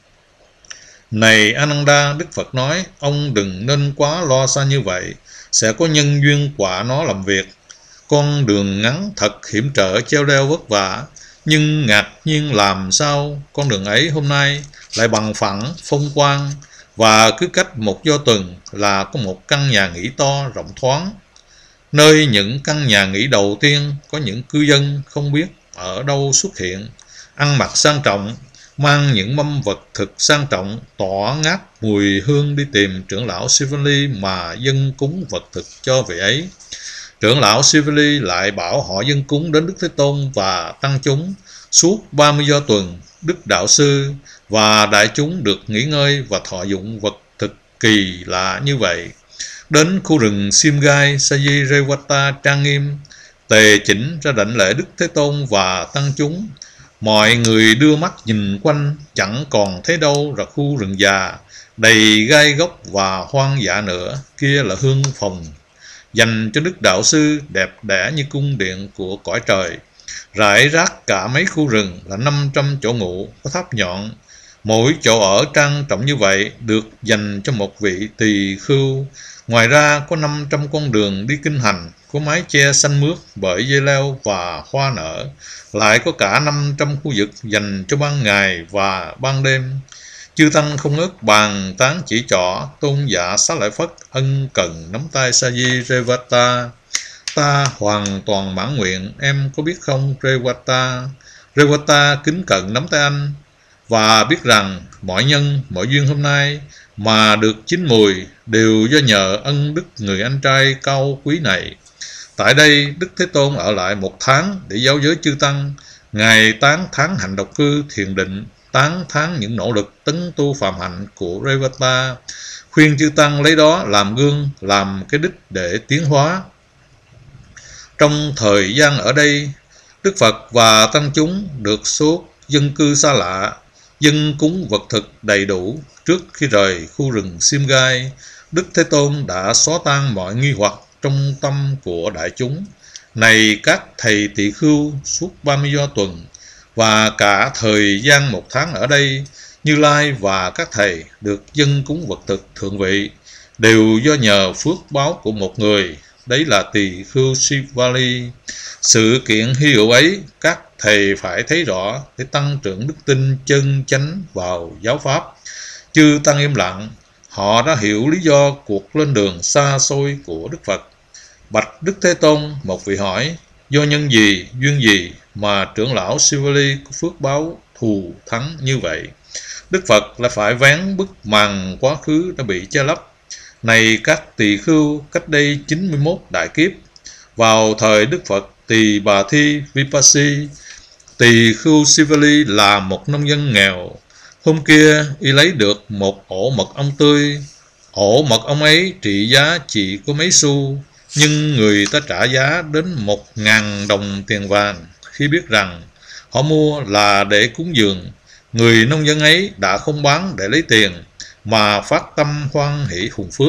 Này Ananda, Đức Phật nói, ông đừng nên quá lo xa như vậy, sẽ có nhân duyên quả nó làm việc. Con đường ngắn thật hiểm trở, treo đeo vất vả, nhưng ngạc nhiên làm sao con đường ấy hôm nay lại bằng phẳng, phong quang, và cứ cách 1 do tuần là có một căn nhà nghỉ to, rộng thoáng. Nơi những căn nhà nghỉ đầu tiên có những cư dân không biết ở đâu xuất hiện, ăn mặc sang trọng, mang những mâm vật thực sang trọng, tỏa ngát mùi hương đi tìm trưởng lão Sivali mà dâng cúng vật thực cho vị ấy. Trưởng lão Sivali lại bảo họ dâng cúng đến Đức Thế Tôn và tăng chúng suốt 30 do tuần. Đức Đạo Sư và đại chúng được nghỉ ngơi và thọ dụng vật thực kỳ lạ như vậy. Đến khu rừng Simgai, Sayyiravata trang nghiêm, tề chỉnh ra đảnh lễ Đức Thế Tôn và tăng chúng. Mọi người đưa mắt nhìn quanh, chẳng còn thấy đâu là khu rừng già, đầy gai góc và hoang dã nữa, kia là hương phòng dành cho đức đạo sư, đẹp đẽ như cung điện của cõi trời. Rải rác cả mấy khu rừng là 500 chỗ ngủ có tháp nhọn. Mỗi chỗ ở trang trọng như vậy được dành cho một vị tỳ khưu. Ngoài ra có 500 con đường đi kinh hành, có mái che xanh mướt bởi dây leo và hoa nở. Lại có cả 500 khu vực dành cho ban ngày và ban đêm. Chư tăng không ngớt bàn tán chỉ trỏ. Tôn giả Xá Lợi Phất ân cần nắm tay Sa Di Revata. Ta hoàn toàn mãn nguyện, em có biết không Revata? Revata kính cận nắm tay anh và biết rằng mọi nhân, mọi duyên hôm nay mà được chín mùi đều do nhờ ân đức người anh trai cao quý này. Tại đây Đức Thế Tôn ở lại 1 tháng để giáo giới chư tăng. Ngài tán thán hạnh độc cư thiền định, tán thán những nỗ lực tấn tu phạm hạnh của Revata, khuyên chư tăng lấy đó làm gương, làm cái đích để tiến hóa. Trong thời gian ở đây, Đức Phật và tăng chúng được số dân cư xa lạ, dân cúng vật thực đầy đủ. Trước khi rời khu rừng Sim Gai, Đức Thế Tôn đã xóa tan mọi nghi hoặc trong tâm của đại chúng. Này các thầy tỳ khưu, suốt 30 do tuần và cả thời gian 1 tháng ở đây, Như Lai và các thầy được dân cúng vật thực thượng vị đều do nhờ phước báo của một người, đấy là tỳ khưu Sivali. Sự kiện hy hữu ấy các thầy phải thấy rõ để tăng trưởng đức tin chân chánh vào giáo pháp. Chư tăng im lặng, họ đã hiểu lý do cuộc lên đường xa xôi của Đức Phật. Bạch Đức Thế Tôn, một vị hỏi, do nhân gì, duyên gì mà trưởng lão Sivali có phước báo thù thắng như vậy? Đức Phật lại phải vén bức màn quá khứ đã bị che lấp. Này các tỳ khưu, cách đây 91 đại kiếp, vào thời Đức Phật Tỳ Bà Thi Vipassi, tỳ khưu Sivali là một nông dân nghèo. Hôm kia y lấy được một ổ mật ong tươi. Ổ mật ong ấy trị giá chỉ có mấy xu, nhưng người ta trả giá đến 1.000 đồng tiền vàng. Khi biết rằng họ mua là để cúng dường, người nông dân ấy đã không bán để lấy tiền, mà phát tâm hoan hỷ hùng phước.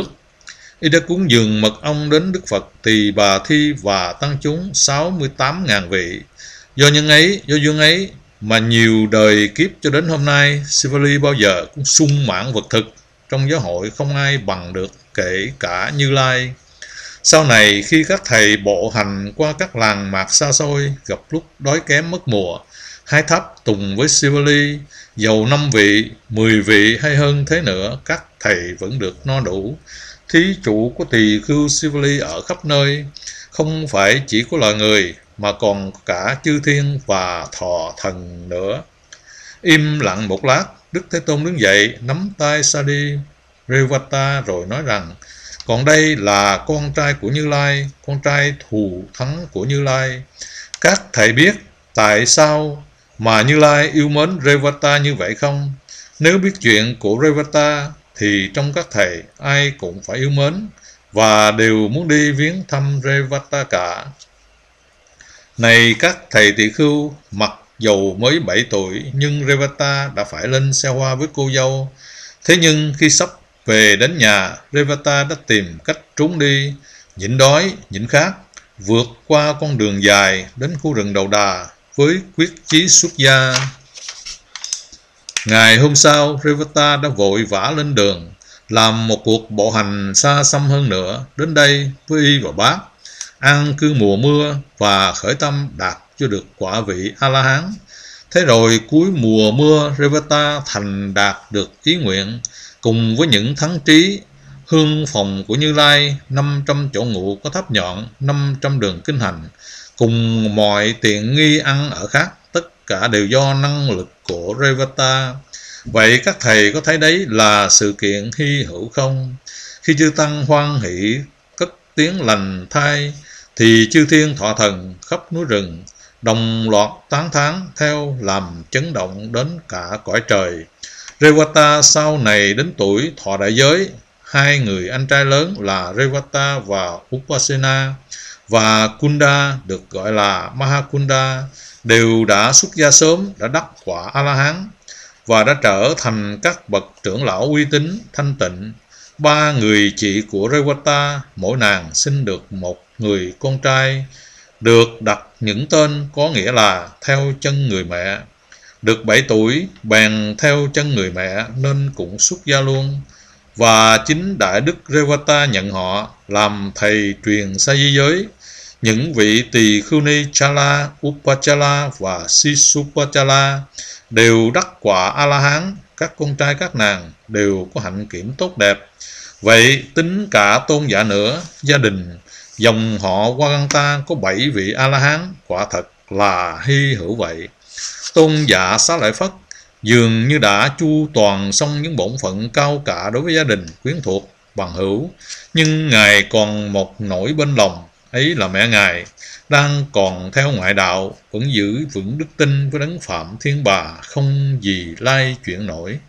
Y đã cúng dường mật ong đến Đức Phật Tỳ Bà Thi và tăng chúng 68.000 vị. Do nhân ấy, do duyên ấy mà nhiều đời kiếp cho đến hôm nay, Sivali bao giờ cũng sung mãn vật thực. Trong giáo hội không ai bằng được, kể cả Như Lai. Sau này khi các thầy bộ hành qua các làng mạc xa xôi, gặp lúc đói kém mất mùa, hái thắp tùng với Sivali, dầu 5 vị, 10 vị hay hơn thế nữa, các thầy vẫn được no đủ. Thí chủ của tỳ khưu Sivali ở khắp nơi, không phải chỉ có loài người mà còn cả chư thiên và thọ thần nữa. Im lặng một lát, Đức Thế Tôn đứng dậy, nắm tay Sadi Revata rồi nói rằng, còn đây là con trai của Như Lai, con trai thù thắng của Như Lai. Các thầy biết tại sao mà Như Lai yêu mến Revata như vậy không? Nếu biết chuyện của Revata thì trong các thầy ai cũng phải yêu mến và đều muốn đi viếng thăm Revata cả. Này các thầy tỳ khưu, mặc dầu mới 7 tuổi nhưng Revata đã phải lên xe hoa với cô dâu. Thế nhưng khi sắp về đến nhà, Revata đã tìm cách trốn đi, nhịn đói, nhịn khát, vượt qua con đường dài đến khu rừng Đầu Đà với quyết chí xuất gia. Ngày hôm sau, Revata đã vội vã lên đường, làm một cuộc bộ hành xa xăm hơn nữa, đến đây với y và bác, an cư mùa mưa và khởi tâm đạt cho được quả vị A-la-hán. Thế rồi cuối mùa mưa, Revata thành đạt được ý nguyện, cùng với những thắng trí, hương phòng của Như Lai, 500 chỗ ngủ có tháp nhọn, 500 đường kinh hành, cùng mọi tiện nghi ăn ở khác, tất cả đều do năng lực của Revata. Vậy các thầy có thấy đấy là sự kiện hy hữu không? Khi chư tăng hoan hỷ cất tiếng lành thai, thì chư thiên thọ thần khắp núi rừng đồng loạt tán thán theo, làm chấn động đến cả cõi trời. Revata sau này đến tuổi thọ đại giới, 2 người anh trai lớn là Revata và Upasena và Kunda được gọi là Mahakunda đều đã xuất gia sớm, đã đắc quả A-la-hán. và đã trở thành các bậc trưởng lão uy tín thanh tịnh. 3 người chị của Rewata, mỗi nàng sinh được một người con trai, được đặt những tên có nghĩa là theo chân người mẹ. Được 7 tuổi bèn theo chân người mẹ nên cũng xuất gia luôn. Và chính Đại Đức Rewata nhận họ làm thầy truyền sa di giới. Những vị tỳ khưu ni Chala, Upachala và Sisupachala đều đắc quả A-la-hán. Các con trai các nàng đều có hạnh kiểm tốt đẹp. Vậy tính cả tôn giả nữa, gia đình dòng họ Waganta có 7 vị A-la-hán, quả thật là hy hữu vậy. Tôn giả Xá Lợi Phất dường như đã chu toàn xong những bổn phận cao cả đối với gia đình, quyến thuộc, bằng hữu, nhưng Ngài còn một nỗi bên lòng, ấy là mẹ Ngài đang còn theo ngoại đạo, vẫn giữ vững đức tin với đấng Phạm Thiên Bà, không gì lai chuyển nổi.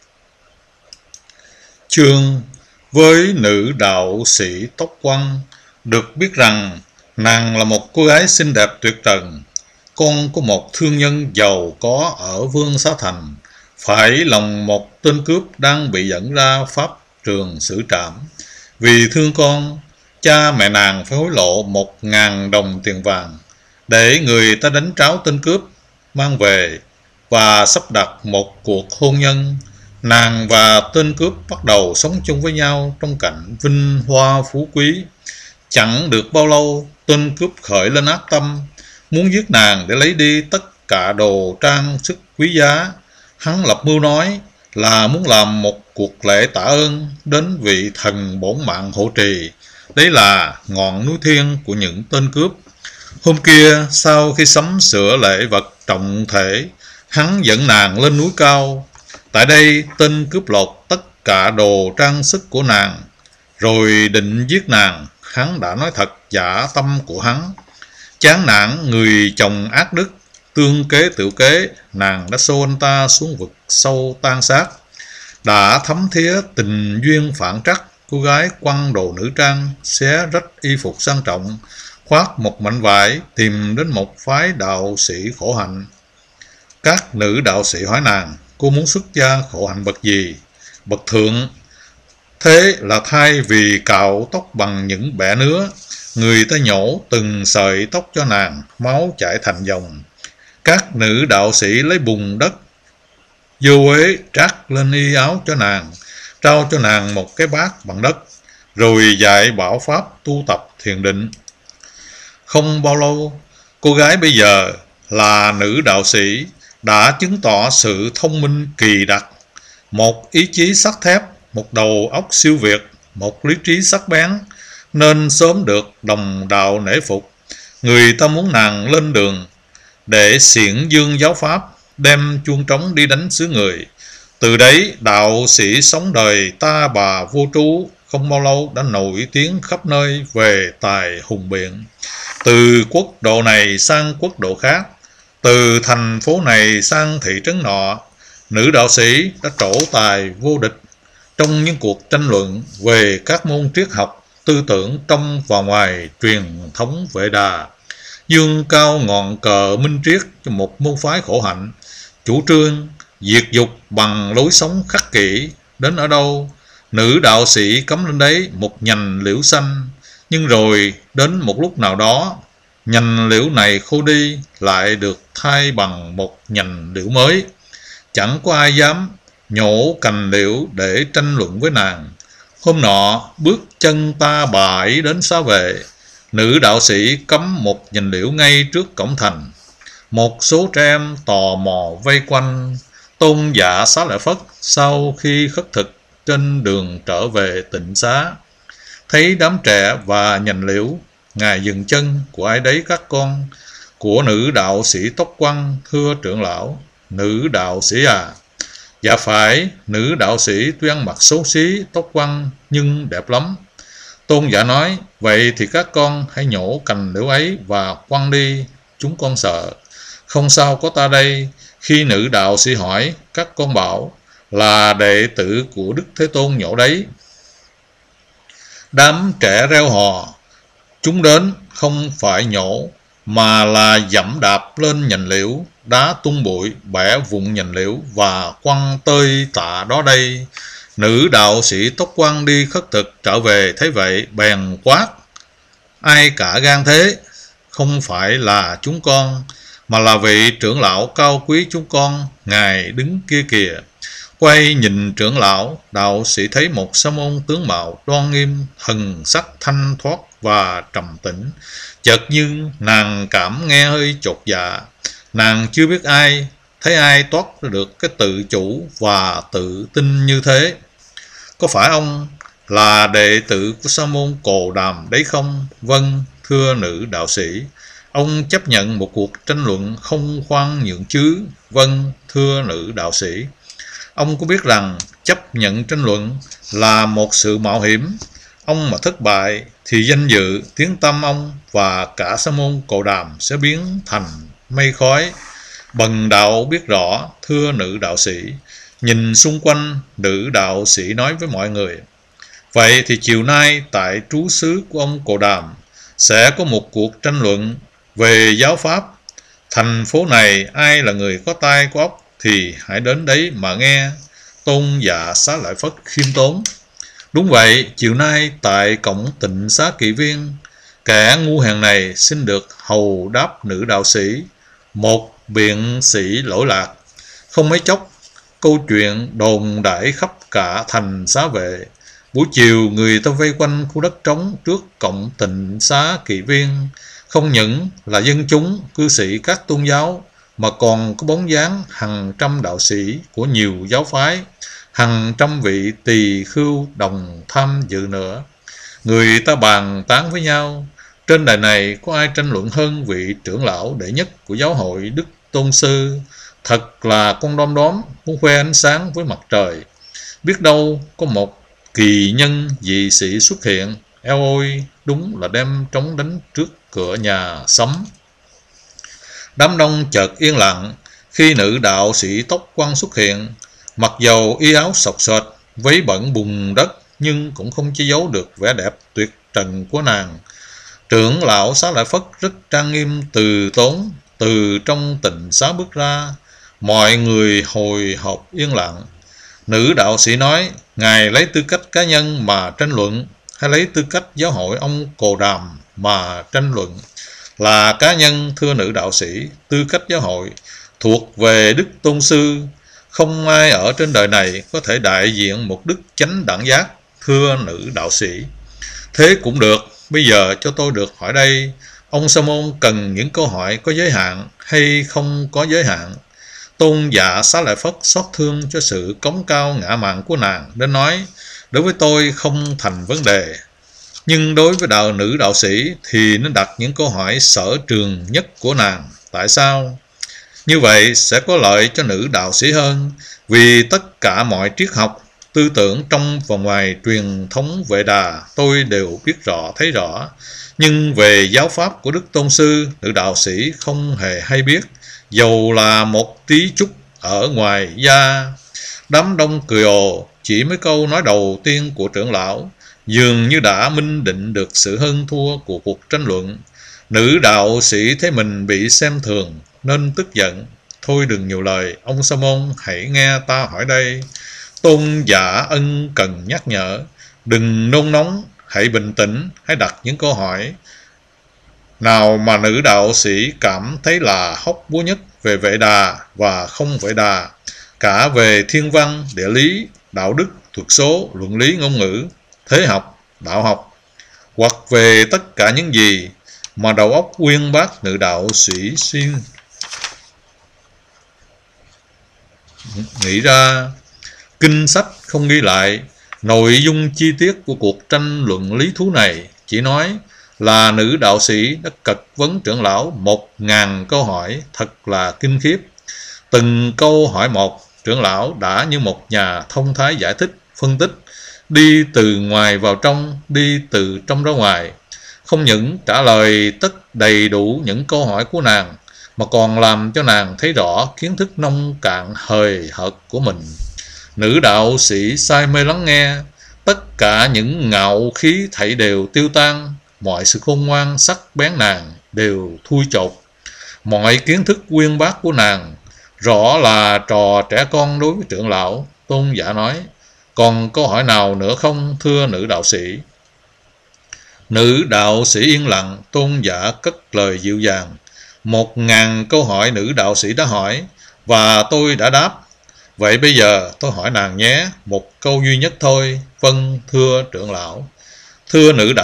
Chương với nữ đạo sĩ tóc quăn. Được biết rằng nàng là một cô gái xinh đẹp tuyệt trần, con của một thương nhân giàu có ở Vương Xá Thành, phải lòng một tên cướp đang bị dẫn ra pháp trường xử trảm. Vì thương con, cha mẹ nàng phải hối lộ 1.000 đồng tiền vàng để người ta đánh tráo tên cướp, mang về và sắp đặt một cuộc hôn nhân. Nàng và tên cướp bắt đầu sống chung với nhau trong cảnh vinh hoa phú quý. Chẳng được bao lâu, tên cướp khởi lên ác tâm, muốn giết nàng để lấy đi tất cả đồ trang sức quý giá. Hắn lập mưu nói là muốn làm một cuộc lễ tạ ơn đến vị thần bổn mạng hộ trì. Đấy là ngọn núi thiên của những tên cướp. Hôm kia, sau khi sắm sửa lễ vật trọng thể, hắn dẫn nàng lên núi cao. Tại đây, tên cướp lột tất cả đồ trang sức của nàng, rồi định giết nàng. Hắn đã nói thật giả tâm của hắn. Chán nản người chồng ác đức, tương kế tự kế, nàng đã xô anh ta xuống vực sâu tan xác. Đã thấm thía tình duyên phản trắc, cô gái quăng đồ nữ trang, xé rách y phục sang trọng, khoác một mảnh vải, tìm đến một phái đạo sĩ khổ hạnh. Các nữ đạo sĩ hỏi nàng, cô muốn xuất gia khổ hạnh bậc gì? Bậc thượng. Thế là thay vì cạo tóc bằng những bẻ nứa, người ta nhổ từng sợi tóc cho nàng, máu chảy thành dòng. Các nữ đạo sĩ lấy bùn đất vô uế trát lên y áo cho nàng, trao cho nàng một cái bát bằng đất, rồi dạy bảo pháp tu tập thiền định. Không bao lâu, cô gái bây giờ là nữ đạo sĩ đã chứng tỏ sự thông minh kỳ đặc, một ý chí sắt thép, một đầu óc siêu việt, một lý trí sắc bén, nên sớm được đồng đạo nể phục. Người ta muốn nàng lên đường để xiển dương giáo pháp, đem chuông trống đi đánh xứ người. Từ đấy, đạo sĩ sống đời ta bà vô trú, không bao lâu đã nổi tiếng khắp nơi về tài hùng biện. Từ quốc độ này sang quốc độ khác, từ thành phố này sang thị trấn nọ, nữ đạo sĩ đã trổ tài vô địch trong những cuộc tranh luận về các môn triết học, tư tưởng trong và ngoài truyền thống Vệ Đà, dương cao ngọn cờ minh triết cho một môn phái khổ hạnh, chủ trương diệt dục bằng lối sống khắc kỷ. Đến ở đâu, nữ đạo sĩ cắm lên đấy một nhành liễu xanh, nhưng rồi đến một lúc nào đó, nhành liễu này khô đi, lại được thay bằng một nhành liễu mới. Chẳng có ai dám nhổ cành liễu để tranh luận với nàng. Hôm nọ, bước chân ta bà ấy đến xá vệ, nữ đạo sĩ cắm một nhành liễu ngay trước cổng thành. Một số trẻ em tò mò vây quanh. Tôn giả Xá Lợi Phất sau khi khất thực trên đường trở về tịnh xá, thấy đám trẻ và nhành liễu, Ngài dừng chân. Của ai đấy các con? Của nữ đạo sĩ tóc quăn, thưa trưởng lão. Nữ đạo sĩ à? Dạ phải, nữ đạo sĩ tuy ăn mặc xấu xí, tóc quăn nhưng đẹp lắm. Tôn giả nói, vậy thì các con hãy nhổ cành liễu ấy và quăng đi, chúng con sợ. Không sao, có ta đây. Khi nữ đạo sĩ hỏi, các con bảo là đệ tử của Đức Thế Tôn nhổ đấy. Đám trẻ reo hò, chúng đến không phải nhổ mà là dẫm đạp lên nhành liễu. đá tung bụi, bẻ vụn nhành liễu và quăng tơi tạ đó đây. Nữ đạo sĩ tóc quăng đi khất thực trở về thấy vậy bèn quát: ai cả gan thế? Không phải là chúng con, mà là vị trưởng lão cao quý chúng con, ngài đứng kia kìa. Quay nhìn trưởng lão, đạo sĩ thấy một sa môn tướng mạo đoan nghiêm, thần sắc thanh thoát và trầm tĩnh. Chợt như nàng cảm nghe hơi chột dạ. Nàng chưa biết ai, thấy ai toát ra được cái tự chủ và tự tin như thế. Có phải ông là đệ tử của sa môn Cồ Đàm đấy không? Vâng, thưa nữ đạo sĩ. Ông chấp nhận một cuộc tranh luận không khoan nhượng chứ? Vâng, thưa nữ đạo sĩ. Ông có biết rằng chấp nhận tranh luận là một sự mạo hiểm. Ông mà thất bại thì danh dự, tiếng tăm ông và cả sa môn Cồ Đàm sẽ biến thành mây khói. Bần đạo biết rõ, thưa nữ đạo sĩ. Nhìn xung quanh, nữ đạo sĩ nói với mọi người: vậy thì chiều nay tại trú xứ của ông Cồ Đàm sẽ có một cuộc tranh luận về giáo pháp. Thành phố này ai là người có tai có óc thì hãy đến đấy mà nghe. Tôn giả Xá Lợi Phất khiêm tốn: đúng vậy, chiều nay tại cổng Tịnh Xá Kỵ Viên, kẻ ngu hèn này xin được hầu đáp nữ đạo sĩ một biện sĩ lỗi lạc. Không mấy chốc, câu chuyện đồn đại khắp cả thành Xá Vệ. Buổi chiều người ta vây quanh khu đất trống trước cổng Tịnh Xá Kỵ Viên. Không những là dân chúng, cư sĩ các tôn giáo, mà còn có bóng dáng hàng trăm đạo sĩ của nhiều giáo phái, hàng trăm vị tỳ khưu đồng tham dự nữa. Người ta bàn tán với nhau: trên đài này có ai tranh luận hơn vị trưởng lão đệ nhất của giáo hội Đức Tôn Sư? Thật là con đom đóm muốn khoe ánh sáng với mặt trời. Biết đâu có một kỳ nhân dị sĩ xuất hiện. Eo ôi, đúng là đem trống đánh trước cửa nhà sấm. Đám đông chợt yên lặng khi nữ đạo sĩ tóc quăn xuất hiện. Mặc dầu y áo xộc xệch, váy bẩn bùn đất, nhưng cũng không che giấu được vẻ đẹp tuyệt trần của nàng. Trưởng lão Xá Lợi Phất rất trang nghiêm từ tốn từ trong tịnh xá bước ra. Mọi người hồi hộp yên lặng. Nữ đạo sĩ nói: ngài lấy tư cách cá nhân mà tranh luận, hay lấy tư cách giáo hội ông Cồ Đàm mà tranh luận? Là cá nhân, thưa nữ đạo sĩ. Tư cách giáo hội thuộc về Đức Tôn Sư. Không ai ở trên đời này có thể đại diện một đức chánh đẳng giác, thưa nữ đạo sĩ. Thế cũng được. Bây giờ cho tôi được hỏi đây: ông Sa môn cần những câu hỏi có giới hạn hay không có giới hạn? Tôn giả Xá Lợi Phất xót thương cho sự cống cao ngã mạn của nàng đến nói: đối với tôi không thành vấn đề, nhưng đối với nữ đạo sĩ thì nên đặt những câu hỏi sở trường nhất của nàng. Tại sao? Như vậy sẽ có lợi cho nữ đạo sĩ hơn, vì tất cả mọi triết học, tư tưởng trong và ngoài truyền thống Vệ Đà tôi đều biết rõ, thấy rõ. Nhưng về giáo pháp của Đức Tôn Sư, nữ đạo sĩ không hề hay biết, dầu là một tí chút ở ngoài da. Đám đông cười ồ, chỉ mấy câu nói đầu tiên của trưởng lão dường như đã minh định được sự hơn thua của cuộc tranh luận. Nữ đạo sĩ thấy mình bị xem thường nên tức giận. Thôi đừng nhiều lời, ông Sa môn hãy nghe ta hỏi đây. Tôn giả ân cần nhắc nhở: đừng nôn nóng, hãy bình tĩnh, hãy đặt những câu hỏi nào mà nữ đạo sĩ cảm thấy là hóc búa nhất về Vệ Đà và không Vệ Đà, cả về thiên văn, địa lý, đạo đức, thuật số, luận lý ngôn ngữ, thế học, đạo học, hoặc về tất cả những gì mà đầu óc uyên bác nữ đạo sĩ nghĩ ra. Kinh sách không ghi lại nội dung chi tiết của cuộc tranh luận lý thú này, chỉ nói là nữ đạo sĩ đã cật vấn trưởng lão 1000 câu hỏi thật là kinh khiếp. Từng câu hỏi một, trưởng lão đã như một nhà thông thái giải thích, phân tích, đi từ ngoài vào trong, đi từ trong ra ngoài. Không những trả lời tất đầy đủ những câu hỏi của nàng, mà còn làm cho nàng thấy rõ kiến thức nông cạn hời hợt của mình. Nữ đạo sĩ say mê lắng nghe, tất cả những ngạo khí thảy đều tiêu tan, mọi sự khôn ngoan sắc bén nàng đều thui chột. Mọi kiến thức uyên bác của nàng rõ là trò trẻ con đối với trưởng lão. Tôn giả nói: còn câu hỏi nào nữa không, thưa nữ đạo sĩ? Nữ đạo sĩ yên lặng. Tôn giả cất lời dịu dàng: 1000 câu hỏi nữ đạo sĩ đã hỏi, và tôi đã đáp. Vậy bây giờ tôi hỏi nàng nhé, một câu duy nhất thôi. Vâng, thưa trưởng lão. Thưa nữ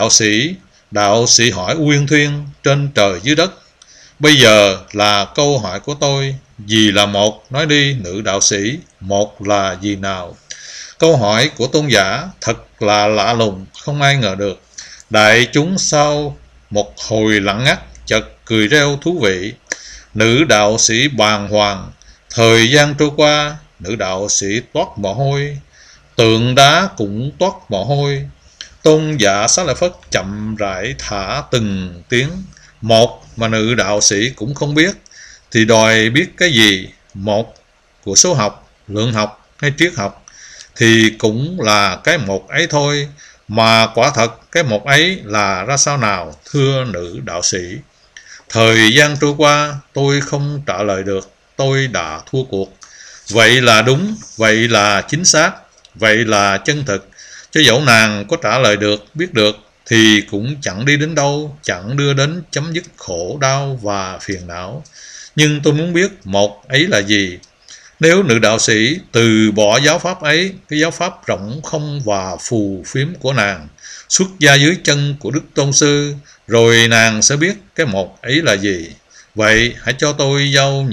đạo sĩ hỏi uyên thuyên, trên trời dưới đất. Bây giờ là câu hỏi của tôi. Gì là một? Nói đi, nữ đạo sĩ, một là gì nào? Câu hỏi của tôn giả thật là lạ lùng, không ai ngờ được. Đại chúng sau một hồi lặng ngắt chợt cười reo thú vị. Nữ đạo sĩ bàng hoàng. Thời gian trôi qua, nữ đạo sĩ toát mồ hôi, tượng đá cũng toát mồ hôi. Tôn giả Xá Lợi Phất chậm rãi thả từng tiếng. Một mà nữ đạo sĩ cũng không biết thì đòi biết cái gì? Một của số học, lượng học hay triết học thì cũng là cái một ấy thôi. Mà quả thật cái một ấy là ra sao nào, thưa nữ đạo sĩ? Thời gian trôi qua, tôi không trả lời được. Tôi đã thua cuộc. Vậy là đúng, vậy là chính xác, vậy là chân thực. Cho dẫu nàng có trả lời được, biết được, thì cũng chẳng đi đến đâu, chẳng đưa đến chấm dứt khổ đau và phiền não. Nhưng tôi muốn biết một ấy là gì. Nếu nữ đạo sĩ từ bỏ giáo pháp ấy, cái giáo pháp rỗng không và phù phiếm của nàng, xuất gia dưới chân của Đức Tôn Sư, rồi nàng sẽ biết cái một ấy là gì. Vậy hãy cho tôi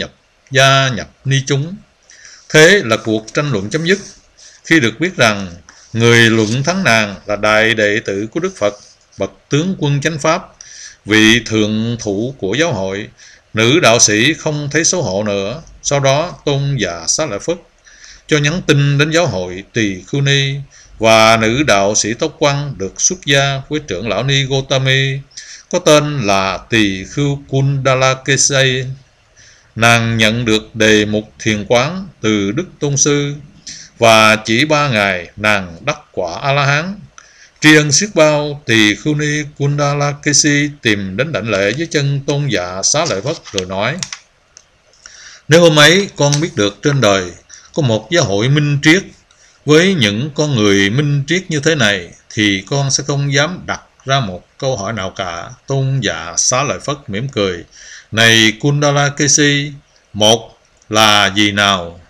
gia nhập ni chúng. Thế là cuộc tranh luận chấm dứt. Khi được biết rằng người luận thắng nàng là đại đệ tử của Đức Phật, bậc tướng quân chánh pháp, vị thượng thủ của giáo hội, nữ đạo sĩ không thấy xấu hổ nữa. Sau đó tôn giả Xá Lợi Phất cho nhắn tin đến giáo hội Tỳ Khưu Ni, và nữ đạo sĩ tóc quăn được xuất gia với trưởng lão ni Gotami, có tên là Tỳ Khưu Kundalakesai. Nàng nhận được đề mục thiền quán từ Đức Tôn Sư, và chỉ 3 ngày nàng đắc quả A-la-hán. Tri ân xiết bao, Tỳ Khưu Ni Kundalakesi tìm đến đảnh lễ dưới chân tôn giả Xá Lợi Phất rồi nói: nếu hôm ấy con biết được trên đời có một giáo hội minh triết với những con người minh triết như thế này, thì con sẽ không dám đặt ra một câu hỏi nào cả. Tôn giả Xá Lợi Phất mỉm cười: này Kundalakesi, một là gì nào?